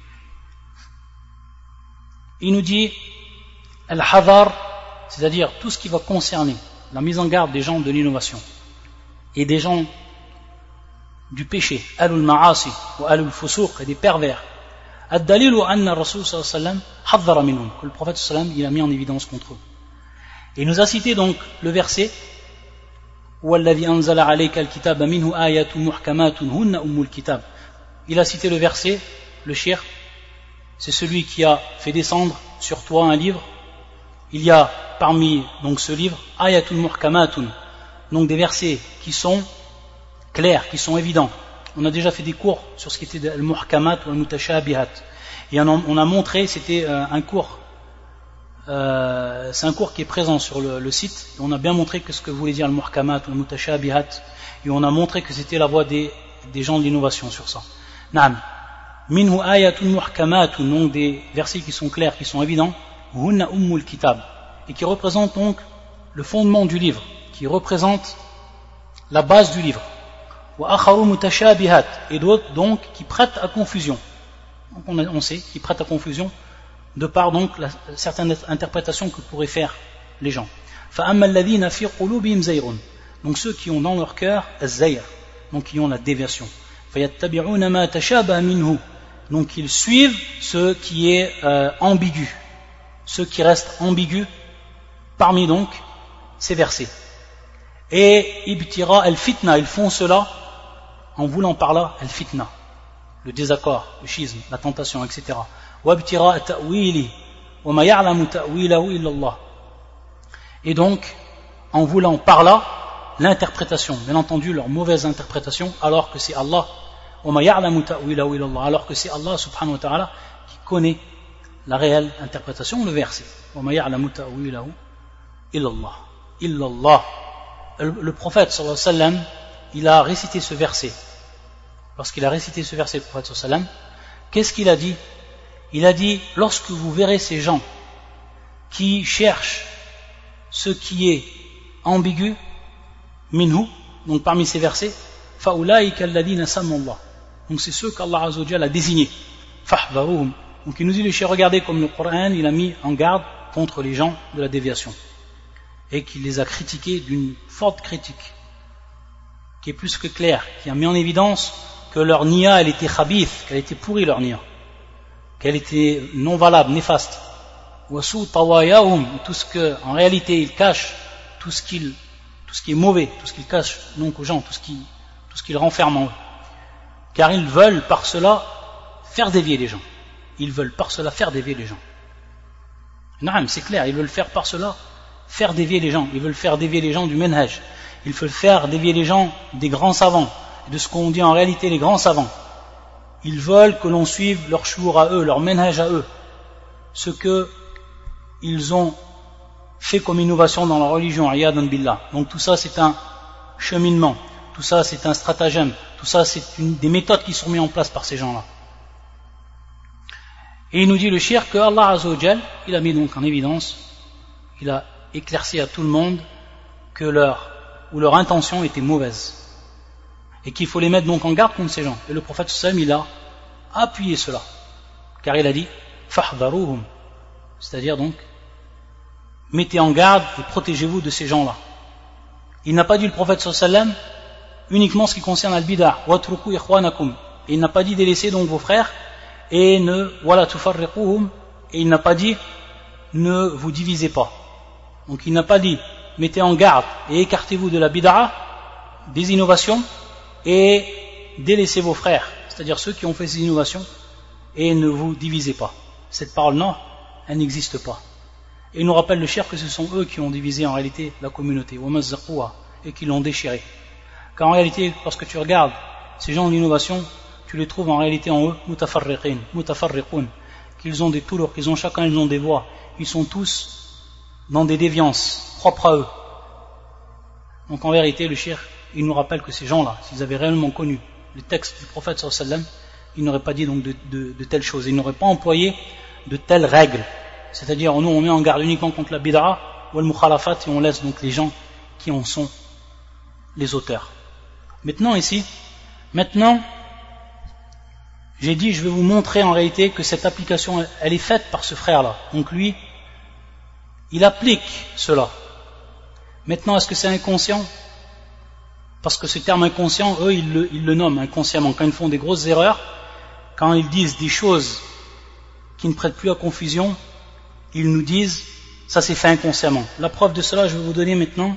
Il nous dit al-hadar, c'est-à-dire tout ce qui va concerner la mise en garde des gens de l'innovation et des gens du péché, alul ma'asi ou alul fusuq, et des pervers. Ad-dalilu anna Rasul sallallahu alayhi wa sallam haddara minhum, que le prophète sallallahu alayhi wa sallam il a mis en évidence contre eux. Et il nous a cité donc le verset وَالَّذِي أَنزَلَ عَلَيْكَ الْكِتَابَ مِنْهُ آيَاتٌ مُحْكَمَاتٌ هُنَّ أُمُّ الْكِتَابِ. Il a cité le verset, le cheikh, c'est celui qui a fait descendre sur toi un livre. Il y a parmi donc ce livre آيَاتٌ مُحْكَمَاتٌ, donc des versets qui sont clairs, qui sont évidents. On a déjà fait des cours sur ce qui était le muhkamat ou le mutashabihat. Et on a montré, c'était un cours, c'est un cours qui est présent sur le site. Et on a bien montré que ce que voulait dire le muhkamat ou le mutashabihat. Et on a montré que c'était la voix des gens de l'innovation sur ça. Naam. Minhu ayatun muhkamatun, donc des versets qui sont clairs, qui sont évidents. Hunna ummul kitab. Et qui représentent donc le fondement du livre, qui représente la base du livre. Et d'autres donc qui prêtent à confusion. Donc on sait qui prêtent à confusion de par donc certaines interprétations que pourraient faire les gens. Donc ceux qui ont dans leur cœur az-zayr, donc qui ont la déviation. Donc ils suivent ce qui est ambigu, ce qui reste ambigu parmi donc ces versets. Et ibtira al-fitna, ils font cela en voulant par là al-fitna, le désaccord, le schisme, la tentation, etc. Et donc, en voulant par là l'interprétation, bien entendu leur mauvaise interprétation, alors que c'est Allah, alors que c'est Allah subhanahu wa ta'ala qui connaît la réelle interprétation, le verset. Le prophète sallallahu alayhi wa sallam, il a récité ce verset. Lorsqu'il a récité ce verset, le prophète sallallahu alayhi wa sallam, qu'est-ce qu'il a dit? Il a dit, lorsque vous verrez ces gens qui cherchent ce qui est ambigu, minhu, donc parmi ces versets, fa'ulaika alladhina sammallah, donc c'est ceux qu'Allah azza wa jalla a désignés, fahdharuhum. Donc il nous dit, le cheikh, regardez comme le Coran, il a mis en garde contre les gens de la déviation et qu'il les a critiqués d'une forte critique qui est plus que claire, qui a mis en évidence que leur niya elle était khabith, qu'elle était pourrie leur niya, qu'elle était non valable, néfaste. Wasu tawayahum, tout ce que en réalité ils cachent, tout ce qui est mauvais, tout ce qu'ils cachent donc aux gens, tout ce qu'ils renferment en eux. Car ils veulent par cela faire dévier les gens. Ils veulent par cela faire dévier les gens. Non, c'est clair, ils veulent faire par cela faire dévier les gens. Ils veulent faire dévier les gens du manhaj. Ils veulent faire dévier les gens des grands savants, de ce qu'on dit en réalité les grands savants. Ils veulent que l'on suive leur shur à eux, leur manhaj à eux, ce que ils ont fait comme innovation dans la religion, ayadan billah. Donc tout ça c'est un cheminement, tout ça c'est un stratagème, tout ça c'est des méthodes qui sont mises en place par ces gens-là. Et il nous dit le cheikh que Allah azza wa jal, il a mis donc en évidence, il a éclairci à tout le monde que leur intention était mauvaise et qu'il faut les mettre donc en garde contre ces gens. Et le prophète sallam il a appuyé cela, car il a dit fahdharuhum, c'est-à-dire donc mettez en garde et protégez-vous de ces gens-là. Il n'a pas dit le prophète sallam uniquement ce qui concerne al-bid'ah, watruku ikhwanakum, et il n'a pas dit délaissez donc vos frères et wala tufarriquhum, et il n'a pas dit ne vous divisez pas. Donc il n'a pas dit mettez en garde et écartez-vous de la bid'a, des innovations, et délaissez vos frères, c'est-à-dire ceux qui ont fait ces innovations, et ne vous divisez pas. Cette parole-là, elle n'existe pas. Et il nous rappelle le cheikh que ce sont eux qui ont divisé en réalité la communauté, et qui l'ont déchiré. car en réalité, lorsque tu regardes ces gens d'innovation, tu les trouves en réalité en eux mutafarriqun, qu'ils ont des tours, qu'ils ont chacun ils ont des voix, ils sont tous dans des déviances propres à eux. Donc en vérité, le shir, il nous rappelle que ces gens-là, s'ils avaient réellement connu le texte du prophète sallallahu alayhi wa sallam, ils n'auraient pas dit donc de telles choses, ils n'auraient pas employé de telles règles. C'est-à-dire, nous on met en garde uniquement contre la bid'a ou le mukhalafat et on laisse donc les gens qui en sont les auteurs. Maintenant, j'ai dit, je vais vous montrer en réalité que cette application, elle est faite par ce frère-là. Donc lui, il applique cela. Maintenant, est-ce que c'est inconscient? Parce que ce terme inconscient, eux, ils le nomment inconsciemment. Quand ils font des grosses erreurs, quand ils disent des choses qui ne prêtent plus à confusion, ils nous disent, ça s'est fait inconsciemment. La preuve de cela, je vais vous donner maintenant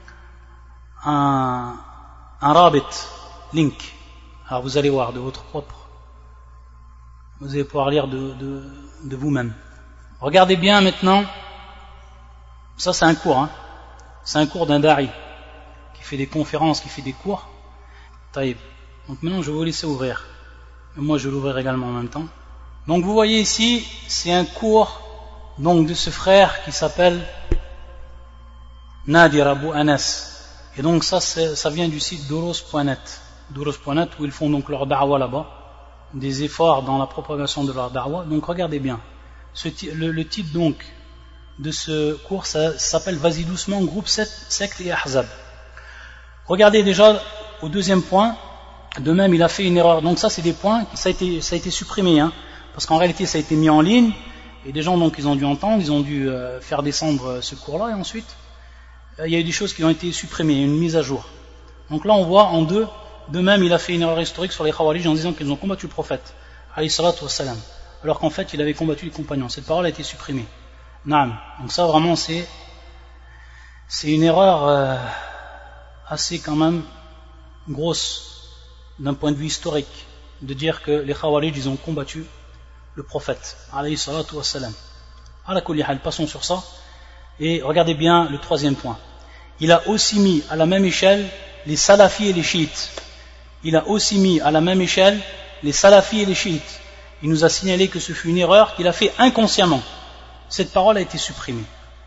un rabit, link. Alors vous allez voir de votre propre. Vous allez pouvoir lire de vous-même. Regardez bien maintenant. Ça c'est un cours. Hein. C'est un cours d'un dari qui fait des conférences, qui fait des cours. Taïb. Donc maintenant je vais vous laisser ouvrir. Et moi je vais l'ouvrir également en même temps. Donc vous voyez ici, c'est un cours donc de ce frère qui s'appelle Nadir Abu Anas. Et donc ça vient du site douros.net. Douros.net où ils font donc leur da'wa là-bas. Des efforts dans la propagation de leur da'wa. Donc regardez bien. Le titre donc de ce cours, ça s'appelle Vas-y doucement, groupe secte et ahzab. Regardez déjà au deuxième point. De même, il a fait une erreur. Donc ça, c'est des points, ça a été supprimé, hein, parce qu'en réalité, ça a été mis en ligne, et des gens donc ils ont dû entendre, ils ont dû faire descendre ce cours-là, et ensuite, il y a eu des choses qui ont été supprimées, une mise à jour. Donc là, on voit en deux. De même, il a fait une erreur historique sur les Khawarij en disant qu'ils ont combattu le prophète, alayhi salatu wassalam, alors qu'en fait, il avait combattu les compagnons. Cette parole a été supprimée. Naam. Donc ça, vraiment, c'est une erreur assez quand même grosse d'un point de vue historique, de dire que les Khawarij, ils ont combattu le prophète, alayhi salatu wassalam. Ala kulli hal, passons sur ça. Et regardez bien le troisième point. Il a aussi mis à la même échelle les salafis et les chiites. Il a aussi mis à la même échelle les salafis et les chiites. Il nous a signalé que ce fut une erreur qu'il a fait inconsciemment. Cette parole a été supprimée.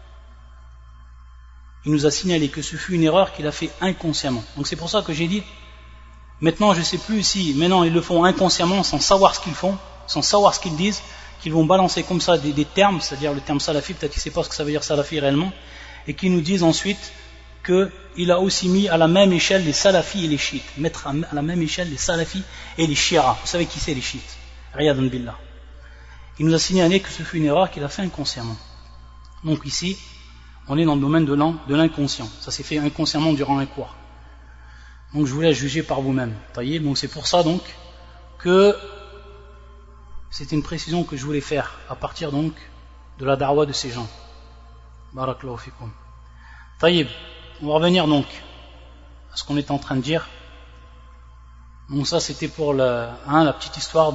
Il nous a signalé que ce fut une erreur qu'il a fait inconsciemment. Donc c'est pour ça que j'ai dit, maintenant je ne sais plus si maintenant ils le font inconsciemment sans savoir ce qu'ils font, sans savoir ce qu'ils disent, qu'ils vont balancer comme ça des termes, c'est-à-dire le terme salafi, peut-être qu'ils ne savent pas ce que ça veut dire salafi réellement, et qu'ils nous disent ensuite qu'il a aussi mis à la même échelle les salafis et les chiites, mettre à la même échelle les salafis et les shi'as. Vous savez qui c'est les chiites? Riyadan billah. Il nous a signalé que ce fut une erreur qu'il a fait inconsciemment. Donc ici, on est dans le domaine de l'inconscient. Ça s'est fait inconsciemment durant un cours. Donc je vous laisse juger par vous-même. Donc c'est pour ça donc que c'était une précision que je voulais faire à partir donc de la da'wa de ces gens. Barakallahu fikum. Taïb. On va revenir donc à ce qu'on est en train de dire. Donc ça c'était pour la petite histoire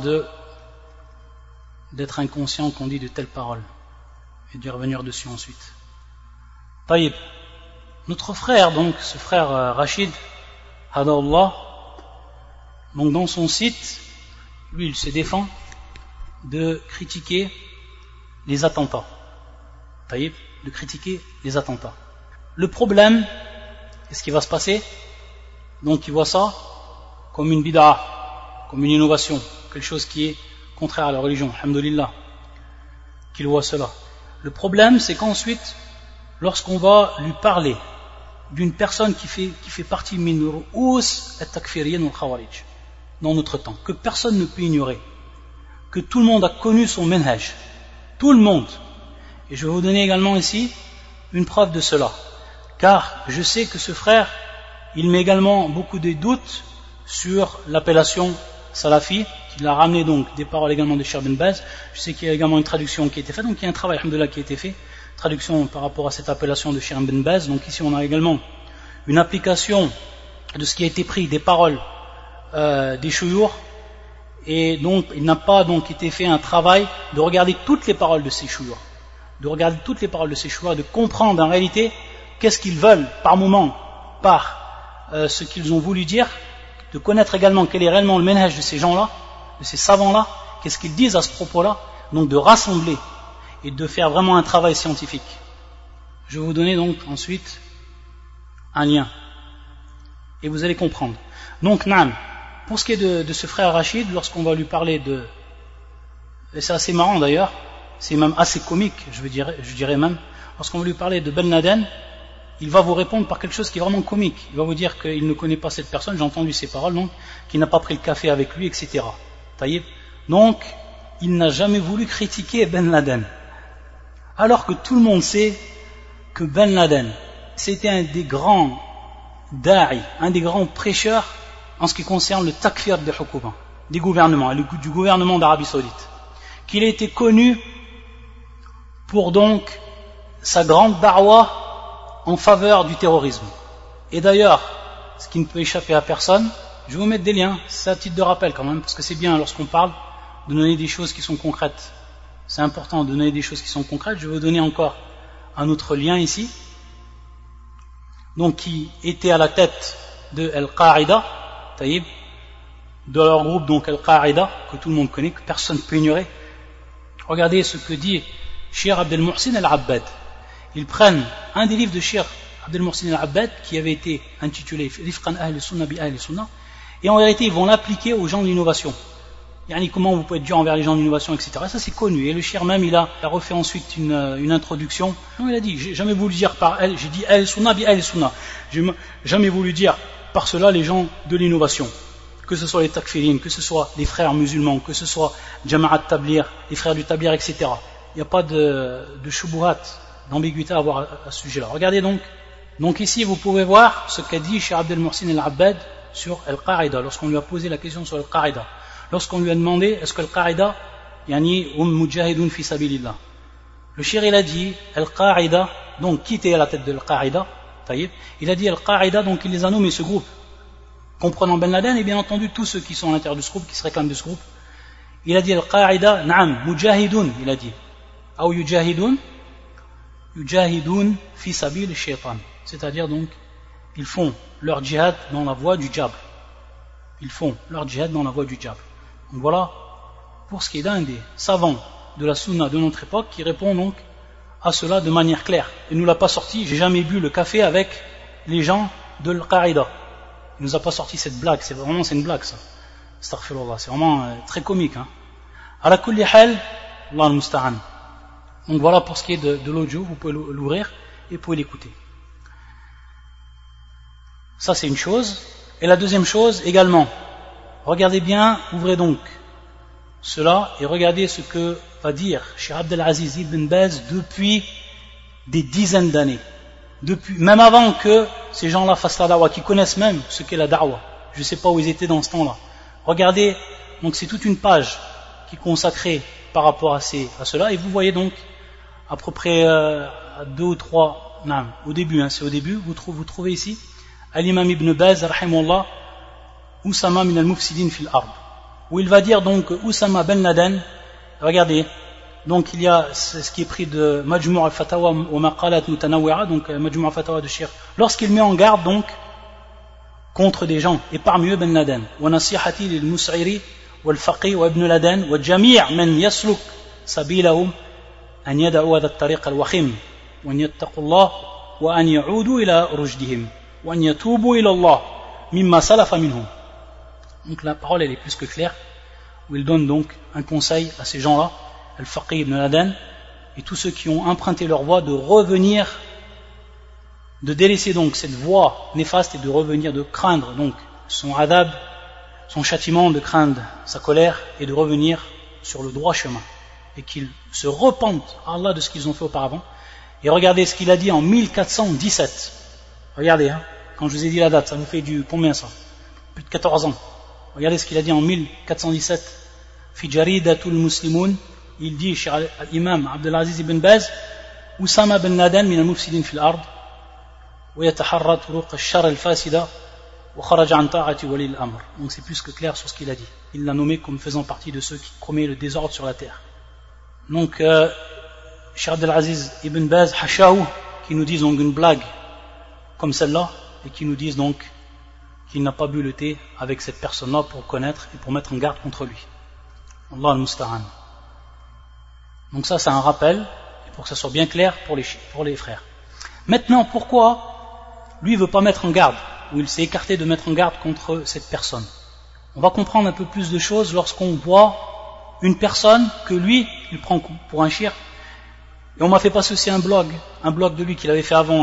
d'être inconscient qu'on dit de telles paroles et d'y revenir dessus ensuite. Taïb. Notre frère donc, ce frère Rachid Hadallah, donc dans son site, lui il se défend de critiquer les attentats. Taïb, de critiquer les attentats. Le problème, qu'est-ce qui va se passer? Donc il voit ça comme une bid'a, comme une innovation, quelque chose qui est contraire à la religion, alhamdulillah, qu'il voit cela. Le problème, c'est qu'ensuite, lorsqu'on va lui parler d'une personne qui fait partie min ru'us at-takfiriyyin al-khawarij dans notre temps, que personne ne peut ignorer, que tout le monde a connu son manhaj, tout le monde. Et je vais vous donner également ici une preuve de cela. Car je sais que ce frère, il met également beaucoup de doutes sur l'appellation salafi, qu'il a ramené donc des paroles également de Cheikh Ben Baz. Je sais qu'il y a également une traduction qui a été faite, donc il y a un travail alhamdoulilah qui a été fait, traduction par rapport à cette appellation de Cheikh Ben Baz. Donc ici on a également une application de ce qui a été pris des paroles des chouyours, et donc il n'a pas donc été fait un travail de regarder toutes les paroles de ces chouyours, de comprendre en réalité qu'est-ce qu'ils veulent par moment par ce qu'ils ont voulu dire, de connaître également quel est réellement le manhaj de ces gens-là, de ces savants-là, qu'est-ce qu'ils disent à ce propos-là, donc de rassembler et de faire vraiment un travail scientifique. Je vais vous donner donc ensuite un lien et vous allez comprendre. Donc, Naam, pour ce qui est de ce frère Rachid, lorsqu'on va lui parler et c'est assez marrant d'ailleurs, c'est même assez comique, je dirais même, lorsqu'on va lui parler de Ben Laden, il va vous répondre par quelque chose qui est vraiment comique. Il va vous dire qu'il ne connaît pas cette personne, j'ai entendu ses paroles, donc, qu'il n'a pas pris le café avec lui, etc. Taïb. Donc, il n'a jamais voulu critiquer Ben Laden. Alors que tout le monde sait que Ben Laden, c'était un des grands da'i, un des grands prêcheurs en ce qui concerne le takfir des hukuma, des gouvernements, du gouvernement d'Arabie Saoudite. Qu'il a été connu pour donc sa grande da'wa en faveur du terrorisme. Et d'ailleurs, ce qui ne peut échapper à personne, je vais vous mettre des liens, c'est à titre de rappel quand même, parce que c'est bien lorsqu'on parle de donner des choses qui sont concrètes. C'est important de donner des choses qui sont concrètes. Je vais vous donner encore un autre lien ici, donc qui était à la tête de Al-Qaïda, taïb, de leur groupe donc Al-Qaïda, que tout le monde connaît, que personne ne peut ignorer. Regardez ce que dit Cheikh Abdel Mohsin Al-Abbad. Ils prennent un des livres de Cheikh Abdel Mohsin Al-Abbad qui avait été intitulé Rifqan Ahl Sunnah bi Ahl Sunnah, et en réalité ils vont l'appliquer aux gens de l'innovation. Comment vous pouvez être dur envers les gens de l'innovation, etc. Ça c'est connu. Et le Cheikh même il a refait ensuite une introduction. Non, il a dit, j'ai jamais voulu dire par elle, j'ai dit Ahl Sunnah bi Ahl Sunnah. J'ai jamais voulu dire par cela les gens de l'innovation. Que ce soit les takfirines, que ce soit les frères musulmans, que ce soit Jama'at Tablir, les frères du Tablir, etc. Il n'y a pas de shubuhat, d'ambiguïté à avoir à ce sujet-là. Regardez donc. Donc ici, vous pouvez voir ce qu'a dit Cheikh Abdel Mohsin Al-Abbad sur Al-Qaïda, lorsqu'on lui a posé la question sur Al-Qaïda. Lorsqu'on lui a demandé, est-ce que Al-Qaïda, mujahidun fi sabilillah. Le Cheikh, il a dit, Al-Qaïda, donc qui était à la tête de Al-Qaïda, il a dit Al-Qaïda, donc il les a nommés ce groupe, comprenant Ben Laden et bien entendu tous ceux qui sont à l'intérieur de ce groupe, qui se réclament de ce groupe. Il a dit Al-Qaïda, na'am, mujahidun, il a dit. Ou yujahidun fi sabil shaitan. C'est-à-dire donc, ils font leur djihad dans la voie du diable. Ils font leur djihad dans la voie du diable. Donc voilà, pour ce qui est d'un des savants de la sunna de notre époque, qui répond donc à cela de manière claire. Il ne nous l'a pas sorti, j'ai jamais bu le café avec les gens de l'Al-Qaïda. Il nous a pas sorti cette blague, c'est une blague ça. Astaghfirullah, c'est vraiment très comique. Ala kulli hal, Allah al-musta'an. Donc voilà pour ce qui est de l'audio, vous pouvez l'ouvrir et vous pouvez l'écouter. Ça c'est une chose. Et la deuxième chose également, regardez bien, ouvrez donc cela et regardez ce que va dire Cheikh Abdel Aziz Ibn Baz depuis des dizaines d'années. Même avant que ces gens-là fassent la da'wa, qui connaissent même ce qu'est la da'wa. Je ne sais pas où ils étaient dans ce temps-là. Regardez, donc c'est toute une page qui est consacrée par rapport à cela, et vous voyez donc à peu près deux ou trois, non, au début, c'est au début, vous trouvez ici Al-Imam Ibn Baz, rahimahullah, Oussama min al-mufsidin fil ard, où il va dire donc Oussama Ben Laden, regardez, donc il y a ce qui est pris de Majmu' al-Fatawa wa Maqalat Mutanawwi'a, donc Majmu' al-Fatawa de Cheikh, lorsqu'il met en garde donc contre des gens, et parmi eux Ben Laden, wa nasihati lil Mus'iri wal Faqih wa Ibn Laden wa jami' man yasluk sabilahum an yada'u hadha at-tariq al-wakhim wa an yattaqullah wa an ya'udu ila rushdihim wa an yatubu ila Allah mimma salafa minhum. Donc la parole elle est plus que claire, où il donne donc un conseil à ces gens-là, Al-Faqih Ibn Laden, et tous ceux qui ont emprunté leur voie de revenir, de délaisser donc cette voie néfaste et de revenir, de craindre donc son adab, son châtiment, de craindre sa colère et de revenir sur le droit chemin. Et qu'ils se repentent à Allah de ce qu'ils ont fait auparavant. Et regardez ce qu'il a dit en 1417. Regardez, quand je vous ai dit la date, ça vous fait combien ça? Plus de 14 ans. Regardez ce qu'il a dit en 1417. Fi jaridatul muslimun, il dit chez l'imam Abdelaziz ibn Baz, Oussama ben Laden min al-mufsidin fil ard, wa yataharra turuq al-shar al-fasida, wa kharaja an ta'ati wali al-amr. Donc c'est plus que clair sur ce qu'il a dit. Il l'a nommé comme faisant partie de ceux qui promet le désordre sur la terre. Donc, Cheikh Abdelaziz ibn Baz, Hashaou, qui nous disent donc une blague comme celle-là, et qui nous disent donc qu'il n'a pas bu le thé avec cette personne-là pour connaître et pour mettre en garde contre lui. Allah al-Musta'an. Donc ça c'est un rappel, pour que ça soit bien clair pour les frères. Maintenant, pourquoi lui ne veut pas mettre en garde, ou il s'est écarté de mettre en garde contre cette personne? On va comprendre un peu plus de choses lorsqu'on voit une personne que lui, il prend pour un shir. Et on m'a fait passer aussi un blog de lui qu'il avait fait avant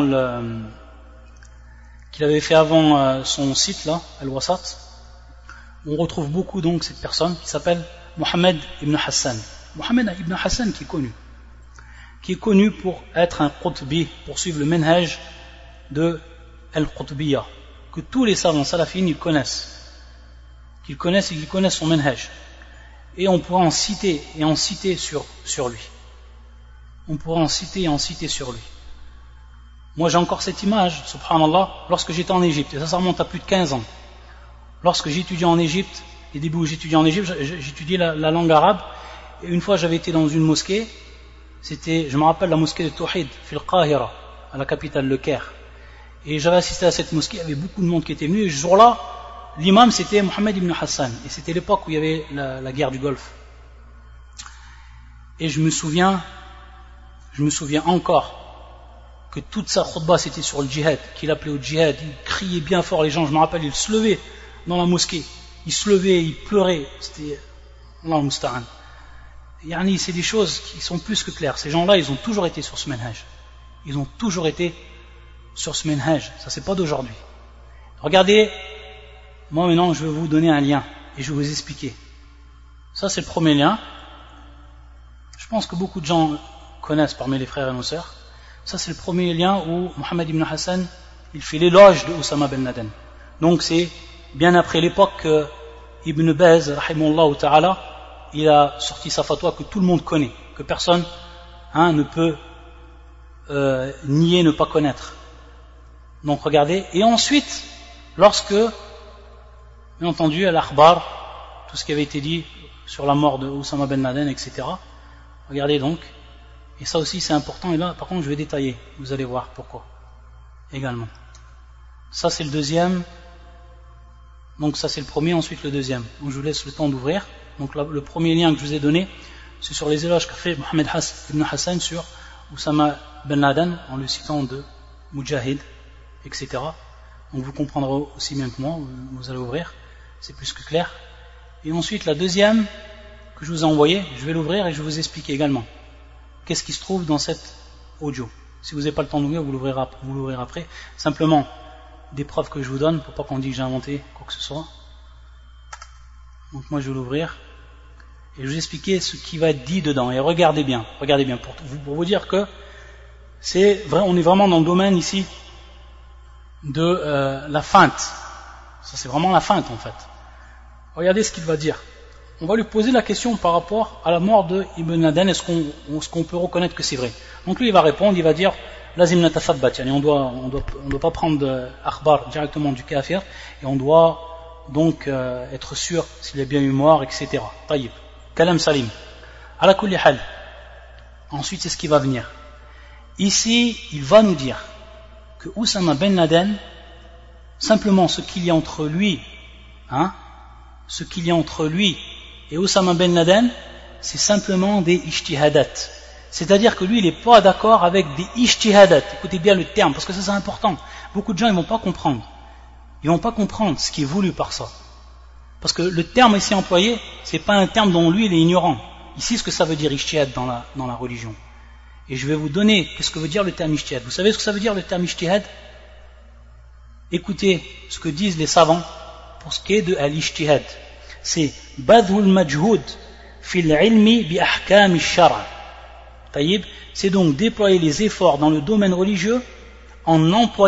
son site là, Al-Wasat. On retrouve beaucoup donc cette personne qui s'appelle Mohamed ibn Hassan. Mohamed ibn Hassan qui est connu pour être un Qutbi, pour suivre le manhaj de Al-Qutbiyya, que tous les savants salafines connaissent son manhaj. Et on pourra en citer sur lui. On pourra en citer et en citer sur lui. Moi j'ai encore cette image, subhanallah, lorsque j'étais en Égypte, et ça remonte à plus de 15 ans. Lorsque j'étudiais en Égypte, les débuts où j'étudiais en Égypte, j'étudiais la langue arabe, et une fois j'avais été dans une mosquée, je me rappelle la mosquée de Tawhid, fil Qahira, à la capitale, le Caire. Et j'avais assisté à cette mosquée, il y avait beaucoup de monde qui était venu, et ce jour-là, l'imam c'était Mohamed ibn Hassan, et c'était l'époque où il y avait la guerre du Golfe. Et je me souviens encore que toute sa khutbah c'était sur le djihad, qu'il appelait au djihad, il criait bien fort, les gens, je me rappelle, ils se levaient dans la mosquée, ils se levaient, ils pleuraient, c'était Allah al-Musta'an. Yani, c'est des choses qui sont plus que claires. Ces gens-là, ils ont toujours été sur ce manhaj. Ils ont toujours été sur ce manhaj. Ça, c'est pas d'aujourd'hui. Regardez, moi maintenant, je vais vous donner un lien et je vais vous expliquer. Ça, c'est le premier lien. Je pense que beaucoup de gens connaissent parmi les frères et nos sœurs. Ça, c'est le premier lien où Mohamed ibn Hassan, il fait l'éloge de Oussama ben Laden. Donc, c'est bien après l'époque que Ibn Baz, rahimahullah ta'ala, il a sorti sa fatwa que tout le monde connaît, que personne ne peut nier, ne pas connaître. Donc regardez, et ensuite, lorsque, bien entendu, al-akhbar, tout ce qui avait été dit sur la mort de Oussama ben Laden, etc. Regardez donc, et ça aussi c'est important, et là par contre je vais détailler, vous allez voir pourquoi, également. Ça c'est le deuxième, donc ça c'est le premier, ensuite le deuxième. Donc je vous laisse le temps d'ouvrir. Donc le premier lien que je vous ai donné, c'est sur les éloges qu'a fait Mohamed ibn Hassan sur Oussama ben Laden, en le citant de Mujahid, etc. Donc vous comprendrez aussi bien que moi, vous allez ouvrir, c'est plus que clair. Et ensuite la deuxième que je vous ai envoyée, je vais l'ouvrir et je vais vous expliquer également qu'est-ce qui se trouve dans cette audio. Si vous n'avez pas le temps d'ouvrir, vous l'ouvrirez après. Simplement des preuves que je vous donne, pour pas qu'on dise que j'ai inventé quoi que ce soit. Donc moi je vais l'ouvrir et je vais vous expliquer ce qui va être dit dedans. Et regardez bien pour vous dire que c'est vrai, on est vraiment dans le domaine ici de la feinte. Ça c'est vraiment la feinte en fait. Regardez ce qu'il va dire. On va lui poser la question par rapport à la mort de Ibn Laden, est-ce qu'on peut reconnaître que c'est vrai? Donc lui il va répondre, il va dire lazim natathabbat, yani on doit pas prendre akhbar directement du kafir, et on doit donc être sûr s'il est bien eu mort, etc. Taïb, kalam salim. Ala kulli hal. Ensuite c'est ce qui va venir. Ici il va nous dire que Oussama ben Laden, simplement ce qu'il y a entre lui et Oussama ben Laden, c'est simplement des ijtihadat. C'est-à-dire que lui, il n'est pas d'accord avec des ijtihadat. Écoutez bien le terme, parce que ça c'est important. Beaucoup de gens, ils vont pas comprendre. Ils vont pas comprendre ce qui est voulu par ça. Parce que le terme ici employé, c'est pas un terme dont lui, il est ignorant. Ici, ce que ça veut dire ijtihad dans la religion. Et je vais vous donner qu'est-ce que veut dire le terme ijtihad. Vous savez ce que ça veut dire le terme ijtihad? Écoutez ce que disent les savants pour ce qui est de al-ijtihad. C'est badhul majhoud fil ilmi bi ahkam ash-shar'. Taïb, c'est donc déployer les efforts dans le domaine religieux en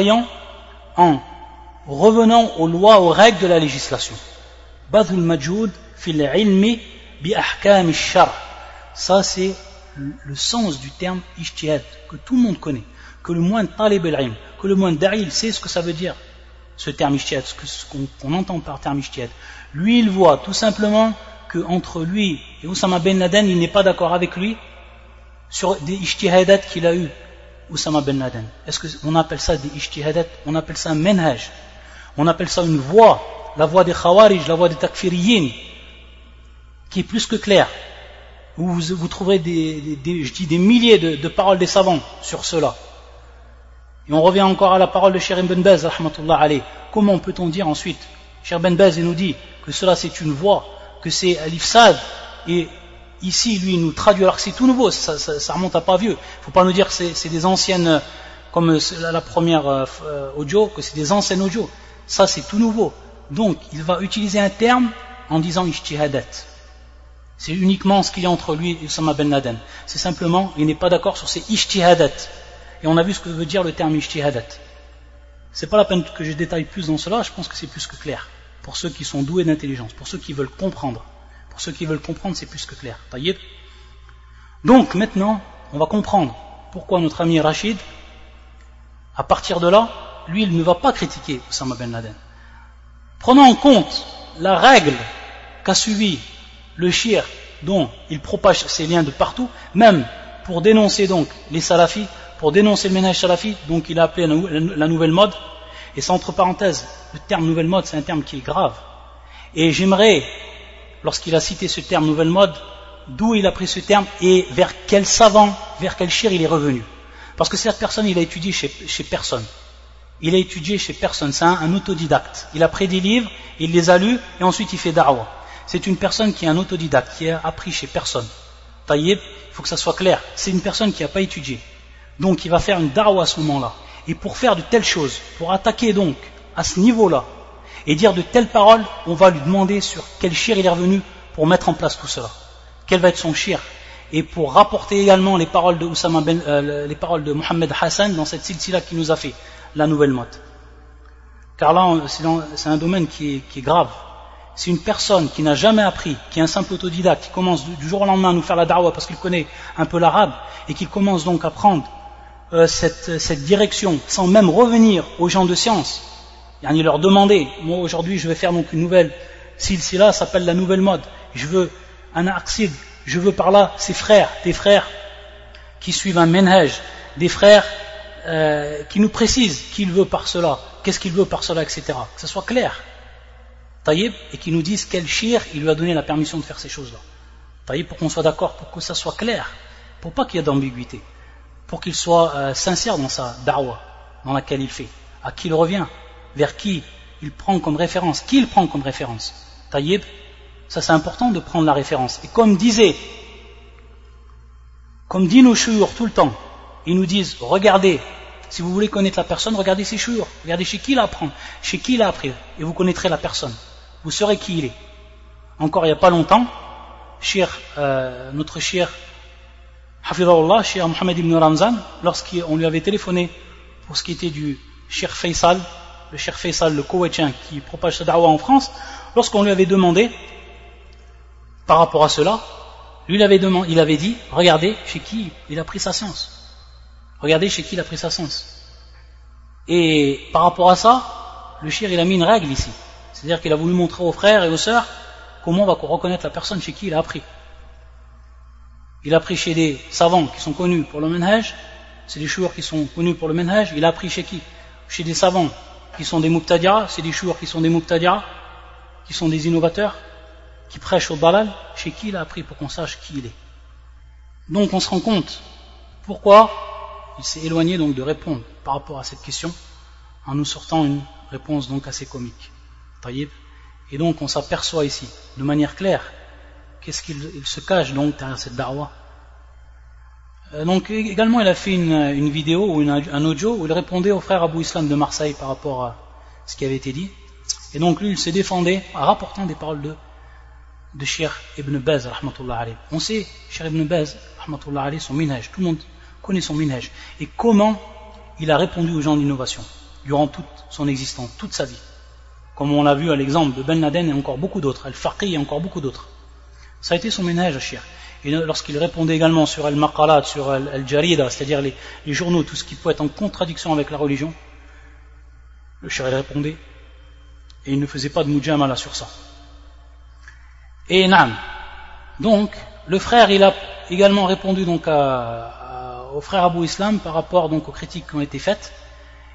revenant aux lois, aux règles de la législation. Badhul majhoud fil ilmi bi ahkam ash-shar'. Ça c'est le sens du terme ijtihad que tout le monde connaît, que le moins talib al-ilm, que le moins da'il sait ce que ça veut dire. Ce terme ijtihad, ce qu'on entend par terme ijtihad. Lui, il voit tout simplement qu'entre lui et Oussama ben Laden, il n'est pas d'accord avec lui sur des ijtihadat qu'il a eu, Oussama ben Laden. Est-ce qu'on appelle ça des ijtihadat? On appelle ça un manhaj. On appelle ça une voie, la voie des Khawarij, la voie des Takfiriyin, qui est plus que claire. Vous trouverez des milliers de paroles des savants sur cela. Et on revient encore à la parole de Cheikh Ibn Baz, rahmatullah alayh. Comment peut-on dire ensuite, Cheikh Ibn Baz, il nous dit que cela c'est une voie, que c'est l'ifsad, et ici lui il nous traduit alors que c'est tout nouveau, ça remonte à pas vieux. Il ne faut pas nous dire que c'est des anciennes, comme la première audio, que c'est des anciennes audios. Ça c'est tout nouveau. Donc il va utiliser un terme en disant ijtihadat. C'est uniquement ce qu'il y a entre lui et Osama Ben Laden. C'est simplement, il n'est pas d'accord sur ces ijtihadat. Et on a vu ce que veut dire le terme ijtihadat. C'est pas la peine que je détaille plus dans cela, je pense que c'est plus que clair. Pour ceux qui sont doués d'intelligence, pour ceux qui veulent comprendre. Pour ceux qui veulent comprendre, c'est plus que clair. Taïeb. Donc maintenant, on va comprendre pourquoi notre ami Rachid, à partir de là, lui, il ne va pas critiquer Osama Ben Laden. Prenons en compte la règle qu'a suivi le shir dont il propage ses liens de partout, même pour dénoncer donc les salafis, pour dénoncer le ménage salafi, donc il a appelé la nouvelle mode, et c'est entre parenthèses, le terme nouvelle mode c'est un terme qui est grave, et j'aimerais, lorsqu'il a cité ce terme nouvelle mode, d'où il a pris ce terme, et vers quel savant, vers quel shir il est revenu, parce que cette personne il a étudié chez personne, il a étudié chez personne, c'est un autodidacte, il a pris des livres, il les a lus, et ensuite il fait da'wah, c'est une personne qui est un autodidacte, qui a appris chez personne, taïeb, il faut que ça soit clair, c'est une personne qui n'a pas étudié. Donc il va faire une da'wah à ce moment-là. Et pour faire de telles choses, pour attaquer donc à ce niveau-là, et dire de telles paroles, on va lui demander sur quel shir il est revenu pour mettre en place tout cela. Quel va être son shir. Et pour rapporter également les paroles de les paroles de Mohamed Hassan dans cette silsila qui nous a fait, la nouvelle mode. Car là, c'est un domaine qui est grave. C'est une personne qui n'a jamais appris, qui est un simple autodidacte, qui commence du jour au lendemain à nous faire la da'wah parce qu'il connaît un peu l'arabe, et qui commence donc à prendre cette direction sans même revenir aux gens de science, yani leur demander, moi aujourd'hui je vais faire donc une nouvelle silsila, ça s'appelle la nouvelle mode, je veux un aqsid, je veux par là des frères qui suivent un menhaj, des frères qui nous précisent qui il veut par cela, qu'est-ce qu'il veut par cela, etc. Que ce soit clair, taïb, et qui nous disent quel shir il lui a donné la permission de faire ces choses-là, taïb, pour qu'on soit d'accord, pour que ça soit clair, pour pas qu'il y ait d'ambiguïté, pour qu'il soit sincère dans sa da'wah, dans laquelle il fait, à qui il revient, vers qui il prend comme référence, qui il prend comme référence. Taïb, ça c'est important de prendre la référence. Et comme disent nos chouyours tout le temps, ils nous disent, regardez, si vous voulez connaître la personne, regardez ses chouyours, regardez chez qui il apprend, chez qui il a appris, et vous connaîtrez la personne, vous saurez qui il est. Encore il n'y a pas longtemps, notre shir Hafidahullah, Cheikh Mohamed ibn Ramzan, lorsqu'on lui avait téléphoné pour ce qui était du Cheikh Faisal, le Cheikh Faisal, le Koweïtien qui propage sa da'wah en France, lorsqu'on lui avait demandé par rapport à cela, lui il avait dit, regardez chez qui il a pris sa science. Regardez chez qui il a pris sa science. Et par rapport à ça, le Cheikh il a mis une règle ici. C'est-à-dire qu'il a voulu montrer aux frères et aux sœurs comment on va reconnaître la personne chez qui il a appris. Il a appris chez des savants qui sont connus pour le manhaj, c'est des chouars qui sont connus pour le manhaj. Il a appris chez qui? Chez des savants qui sont des mubtadi'a, c'est des chouars qui sont des mubtadi'a, qui sont des innovateurs, qui prêchent au dalal. Chez qui il a appris pour qu'on sache qui il est. Donc on se rend compte pourquoi il s'est éloigné donc de répondre par rapport à cette question en nous sortant une réponse donc assez comique. Taïb. Et donc on s'aperçoit ici de manière claire qu'est-ce qu'il se cache donc derrière cette da'wah. Donc également il a fait une vidéo ou un audio où il répondait au frère Abou Islam de Marseille par rapport à ce qui avait été dit. Et donc lui il se défendait en rapportant des paroles de Cheikh Ibn Baz rahmatullah alayh. On sait Cheikh Ibn Baz rahmatullah alayh, son minhaj, tout le monde connaît son minhaj, et comment il a répondu aux gens d'innovation durant toute son existence, toute sa vie, comme on l'a vu à l'exemple de Ben Laden et encore beaucoup d'autres, Al-Faqih et encore beaucoup d'autres. Ça a été son minhaj à Cheikh. Et lorsqu'il répondait également sur Al-Maqalat, sur Al-Jarida, c'est-à-dire les journaux, tout ce qui peut être en contradiction avec la religion, le Cheikh répondait et il ne faisait pas de mujamala sur ça. Et naam, donc le frère il a également répondu donc au frère Abou Islam par rapport donc aux critiques qui ont été faites,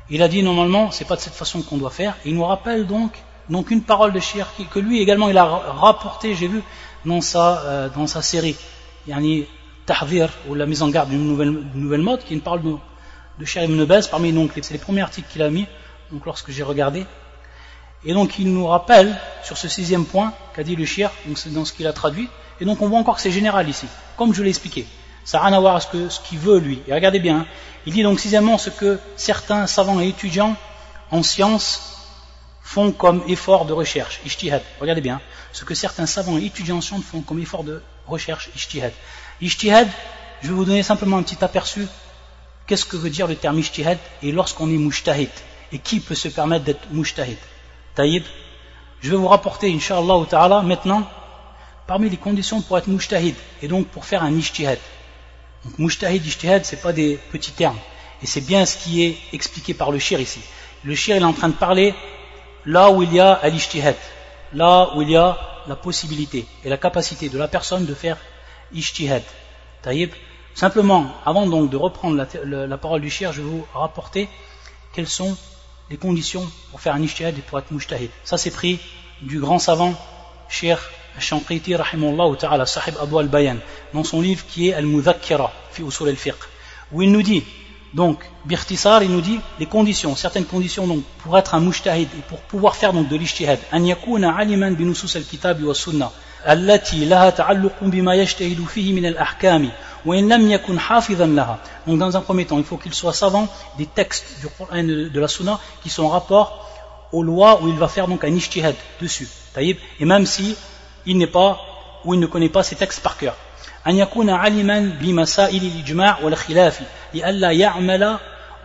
Il a dit normalement, c'est pas de cette façon qu'on doit faire. Et il nous rappelle donc une parole de Shir que lui également il a rapporté, j'ai vu, dans sa série, yani Tahdir, ou la mise en garde d'une nouvelle mode, qui est une parole de Shir Ibn Baz, parmi donc c'est les premiers articles qu'il a mis, donc lorsque j'ai regardé. Et donc il nous rappelle sur ce 6e point qu'a dit le Shir, donc c'est dans ce qu'il a traduit, et donc on voit encore que c'est général ici, comme je l'ai expliqué. Ça n'a rien à voir avec ce qu'il veut lui. Et regardez bien, hein. Il dit donc 6e ce que certains savants et étudiants en sciences font comme effort de recherche, ijtihad. Regardez bien, ce que certains savants et étudiants en sciences font comme effort de recherche, ijtihad. Ijtihad, je vais vous donner simplement un petit aperçu. Qu'est-ce que veut dire le terme ijtihad et lorsqu'on est mujtahid? Et qui peut se permettre d'être mujtahid? Taïb, je vais vous rapporter, Inch'Allah ta'ala, maintenant, parmi les conditions pour être mujtahid, et donc pour faire un ijtihad. Donc mujtahid, ijtihad, c'est pas des petits termes. Et c'est bien ce qui est expliqué par le shir ici. Le shir, il est en train de parler là où il y a al-ijtihad, là où il y a la possibilité et la capacité de la personne de faire ijtihad. Taïb. Simplement, avant donc de reprendre la parole du shir, je vais vous rapporter quelles sont les conditions pour faire un ijtihad et pour être mujtahid. Ça c'est pris du grand savant Cheikh Al-Shanqiti rahimahullah ta'ala, sahib Adwa al-Bayan, dans son livre qui est Al-Mudhakkira fi usul al-fiqh, où il nous dit, donc, bikhtisar, il nous dit les conditions, certaines conditions donc pour être un mujtahid et pour pouvoir faire donc de l'ijtihad. An yakuna aliman bi nusus al-kitab wa sunnah allati laha ta'alluqun bima yajtahidu fihi min al-ahkam wa in lam yakun hafizan laha. Donc dans un premier temps, il faut qu'il soit savant des textes du Coran et de la Sunna qui sont en rapport aux lois où il va faire donc un ijtihad dessus. Et même si il n'est pas ou il ne connaît pas ces textes par cœur. أن يكون عالما بمسائل الإجماع والخلاف لئلا يعمل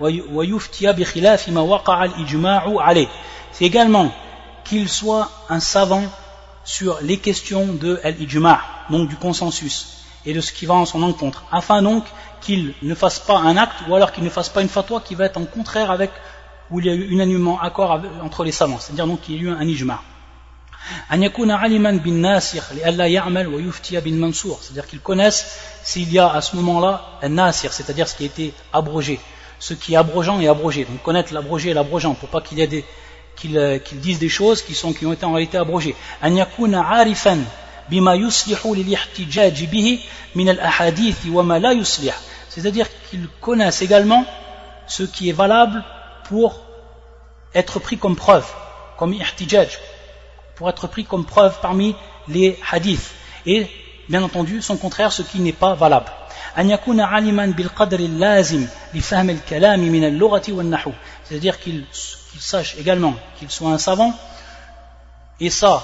ويفتي بخلاف ما وقع الإجماع عليه. C'est également qu'il soit un savant sur les questions de l'ijma', donc du consensus et de ce qui va en son encontre, afin donc qu'il ne fasse pas un acte ou alors qu'il ne fasse pas une fatwa qui va être en contraire avec où il y a eu unanimement accord entre les savants, c'est-à-dire donc qu'il y a eu un ijma'. أن يكون عالما بالناسخ لئلا يعمل ويفتي بالمنسوخ, c'est-à-dire qu'ils connaissent s'il y a à ce moment-là un nasir, c'est-à-dire ce qui a été abrogé, ce qui est abrogeant et abrogé, donc connaître l'abrogé et l'abrogeant pour pas qu'il y ait qu'ils disent des choses qui ont été en réalité abrogées. أن يكون عارفا بما يصلح للاحتجاج به من الأحاديث وما لا يصلح, c'est-à-dire qu'ils connaissent également ce qui est valable pour être pris comme preuve, comme ihtijaj, pour être pris comme preuve parmi les hadiths, et bien entendu son contraire, ce qui n'est pas valable. C'est-à-dire qu'il sache également qu'il soit un savant, et ça,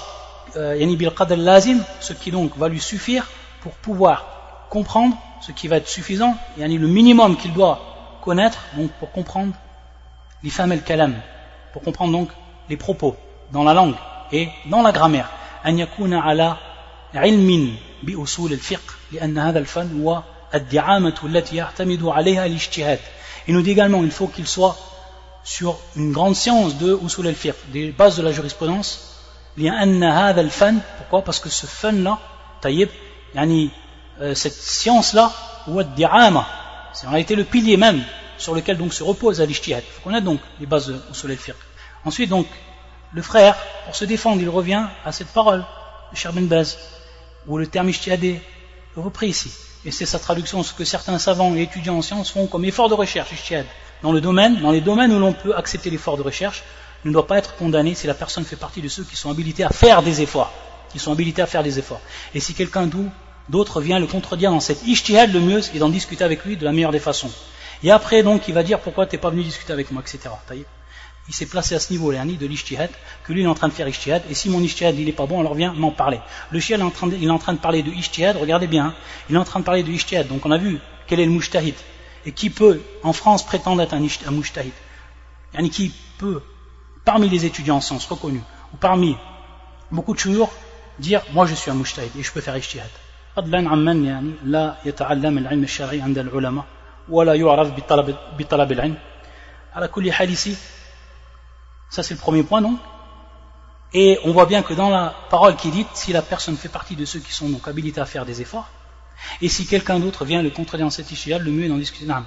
ce qui donc va lui suffire pour pouvoir comprendre ce qui va être suffisant, le minimum qu'il doit connaître donc pour comprendre l'ifham al-kalam, pour comprendre donc les propos dans la langue et dans la grammaire. أن يكون على علم بأصول الفقه لأن هذا الفن هو الدعامة التي يعتمد عليها الاجتهاد. Il nous dit également qu'il faut qu'il soit sur une grande science de usul al-fiqh, des bases de la jurisprudence. لأن هذا الفن, pourquoi? Parce que ce fun là, taïb, cette science là, هو الدعامة, c'est en réalité le pilier même sur lequel donc se repose l'ijtihad. Il faut connaître donc les bases de usul al-fiqh. Ensuite donc le frère, pour se défendre, il revient à cette parole de Cheikh Ibn Baz, où le terme ijtihad est repris ici. Et c'est sa traduction, ce que certains savants et étudiants en sciences font comme effort de recherche, ijtihad. Dans les domaines où l'on peut accepter l'effort de recherche, ne doit pas être condamné si la personne fait partie de ceux qui sont habilités à faire des efforts. Et si quelqu'un d'autre vient le contredire dans cette ijtihad, le mieux est d'en discuter avec lui de la meilleure des façons. Et après donc, il va dire pourquoi tu n'es pas venu discuter avec moi, etc. Il s'est placé à ce niveau-là, de l'ijtihad, que lui il est en train de faire ijtihad, et si mon ijtihad il est pas bon, alors viens m'en parler. Le shia il est en train de parler de ijtihad, regardez bien, il est en train de parler de ijtihad, donc on a vu quel est le mujtahid, et qui peut en France prétendre être un mujtahid, qui peut, parmi les étudiants en sciences reconnus, ou parmi beaucoup de shuyukh, dire moi je suis un mujtahid, et je peux faire ijtihad. فضلا عمن لا يتعلم العلم الشرعي عند العلماء ولا يعرف بطلب العلم. على كل حال ici, ça c'est le premier point donc, et on voit bien que dans la parole qui est dite, si la personne fait partie de ceux qui sont donc habilités à faire des efforts, et si quelqu'un d'autre vient le contredire dans cette ijtihad, le mieux est d'en discuter.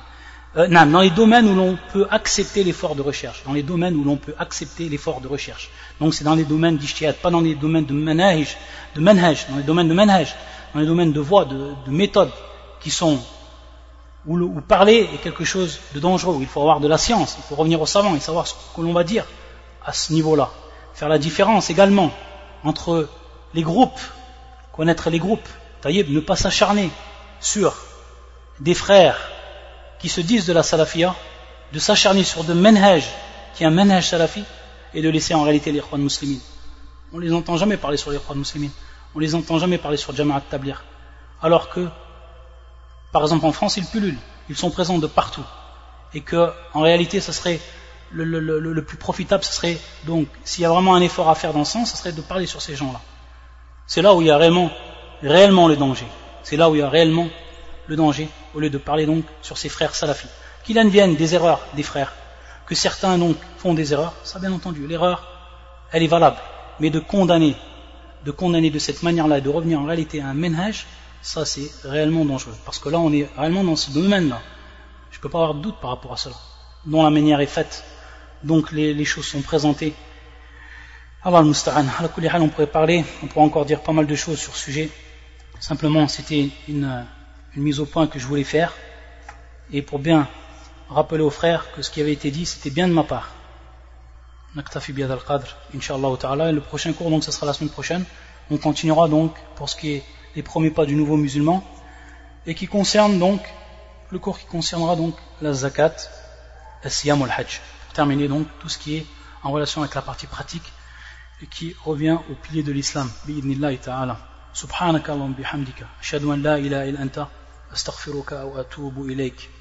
dans les domaines où l'on peut accepter l'effort de recherche. Dans les domaines où l'on peut accepter l'effort de recherche. Donc c'est dans les domaines d'ijtihad, pas dans les domaines de manhaj, dans les domaines de manhaj, dans les domaines de voie, de méthode, qui sont où parler est quelque chose de dangereux, où il faut avoir de la science, il faut revenir aux savants et savoir ce que l'on va dire à ce niveau-là. Faire la différence également entre les groupes, connaître les groupes, ne pas s'acharner sur des frères qui se disent de la salafia, de s'acharner sur de manhaj, qui est un manhaj salafi, et de laisser en réalité les ikhwan muslimin. On les entend jamais parler sur les ikhwan muslimin, on les entend jamais parler sur Jama'at Tabligh, alors que, par exemple en France, ils pullulent, ils sont présents de partout, et que, en réalité, ce serait le plus profitable, ce serait donc, s'il y a vraiment un effort à faire dans ce sens, ce serait de parler sur ces gens-là. C'est là où il y a réellement le danger. C'est là où il y a réellement le danger, au lieu de parler donc sur ces frères salafis. Qu'il advienne des erreurs des frères, que certains donc font des erreurs, ça bien entendu, l'erreur, elle est valable, mais de condamner de cette manière-là, et de revenir en réalité à un manhaj, ça c'est réellement dangereux, parce que là on est réellement dans ce domaine-là. Je ne peux pas avoir de doute par rapport à cela, dont la manière est faite, donc les choses sont présentées. Allah al-Musta'an, on pourrait parler, on pourrait encore dire pas mal de choses sur ce sujet. Simplement, c'était une mise au point que je voulais faire, et pour bien rappeler aux frères que ce qui avait été dit, c'était bien de ma part. Naktafi biyad al-qadr, inshallah ta'ala, et le prochain cours, donc, ce sera la semaine prochaine. On continuera donc pour ce qui est les premiers pas du nouveau musulman, et qui concerne donc, le cours qui concernera donc la zakat, al-siyam wal-hajj. Pour terminer donc tout ce qui est en relation avec la partie pratique, et qui revient au pilier de l'islam, bi'idnillahi ta'ala. Subhanaka Allahumma bihamdika, ashhadu an la ilaha illa anta, astaghfiruka wa atubu ilayk.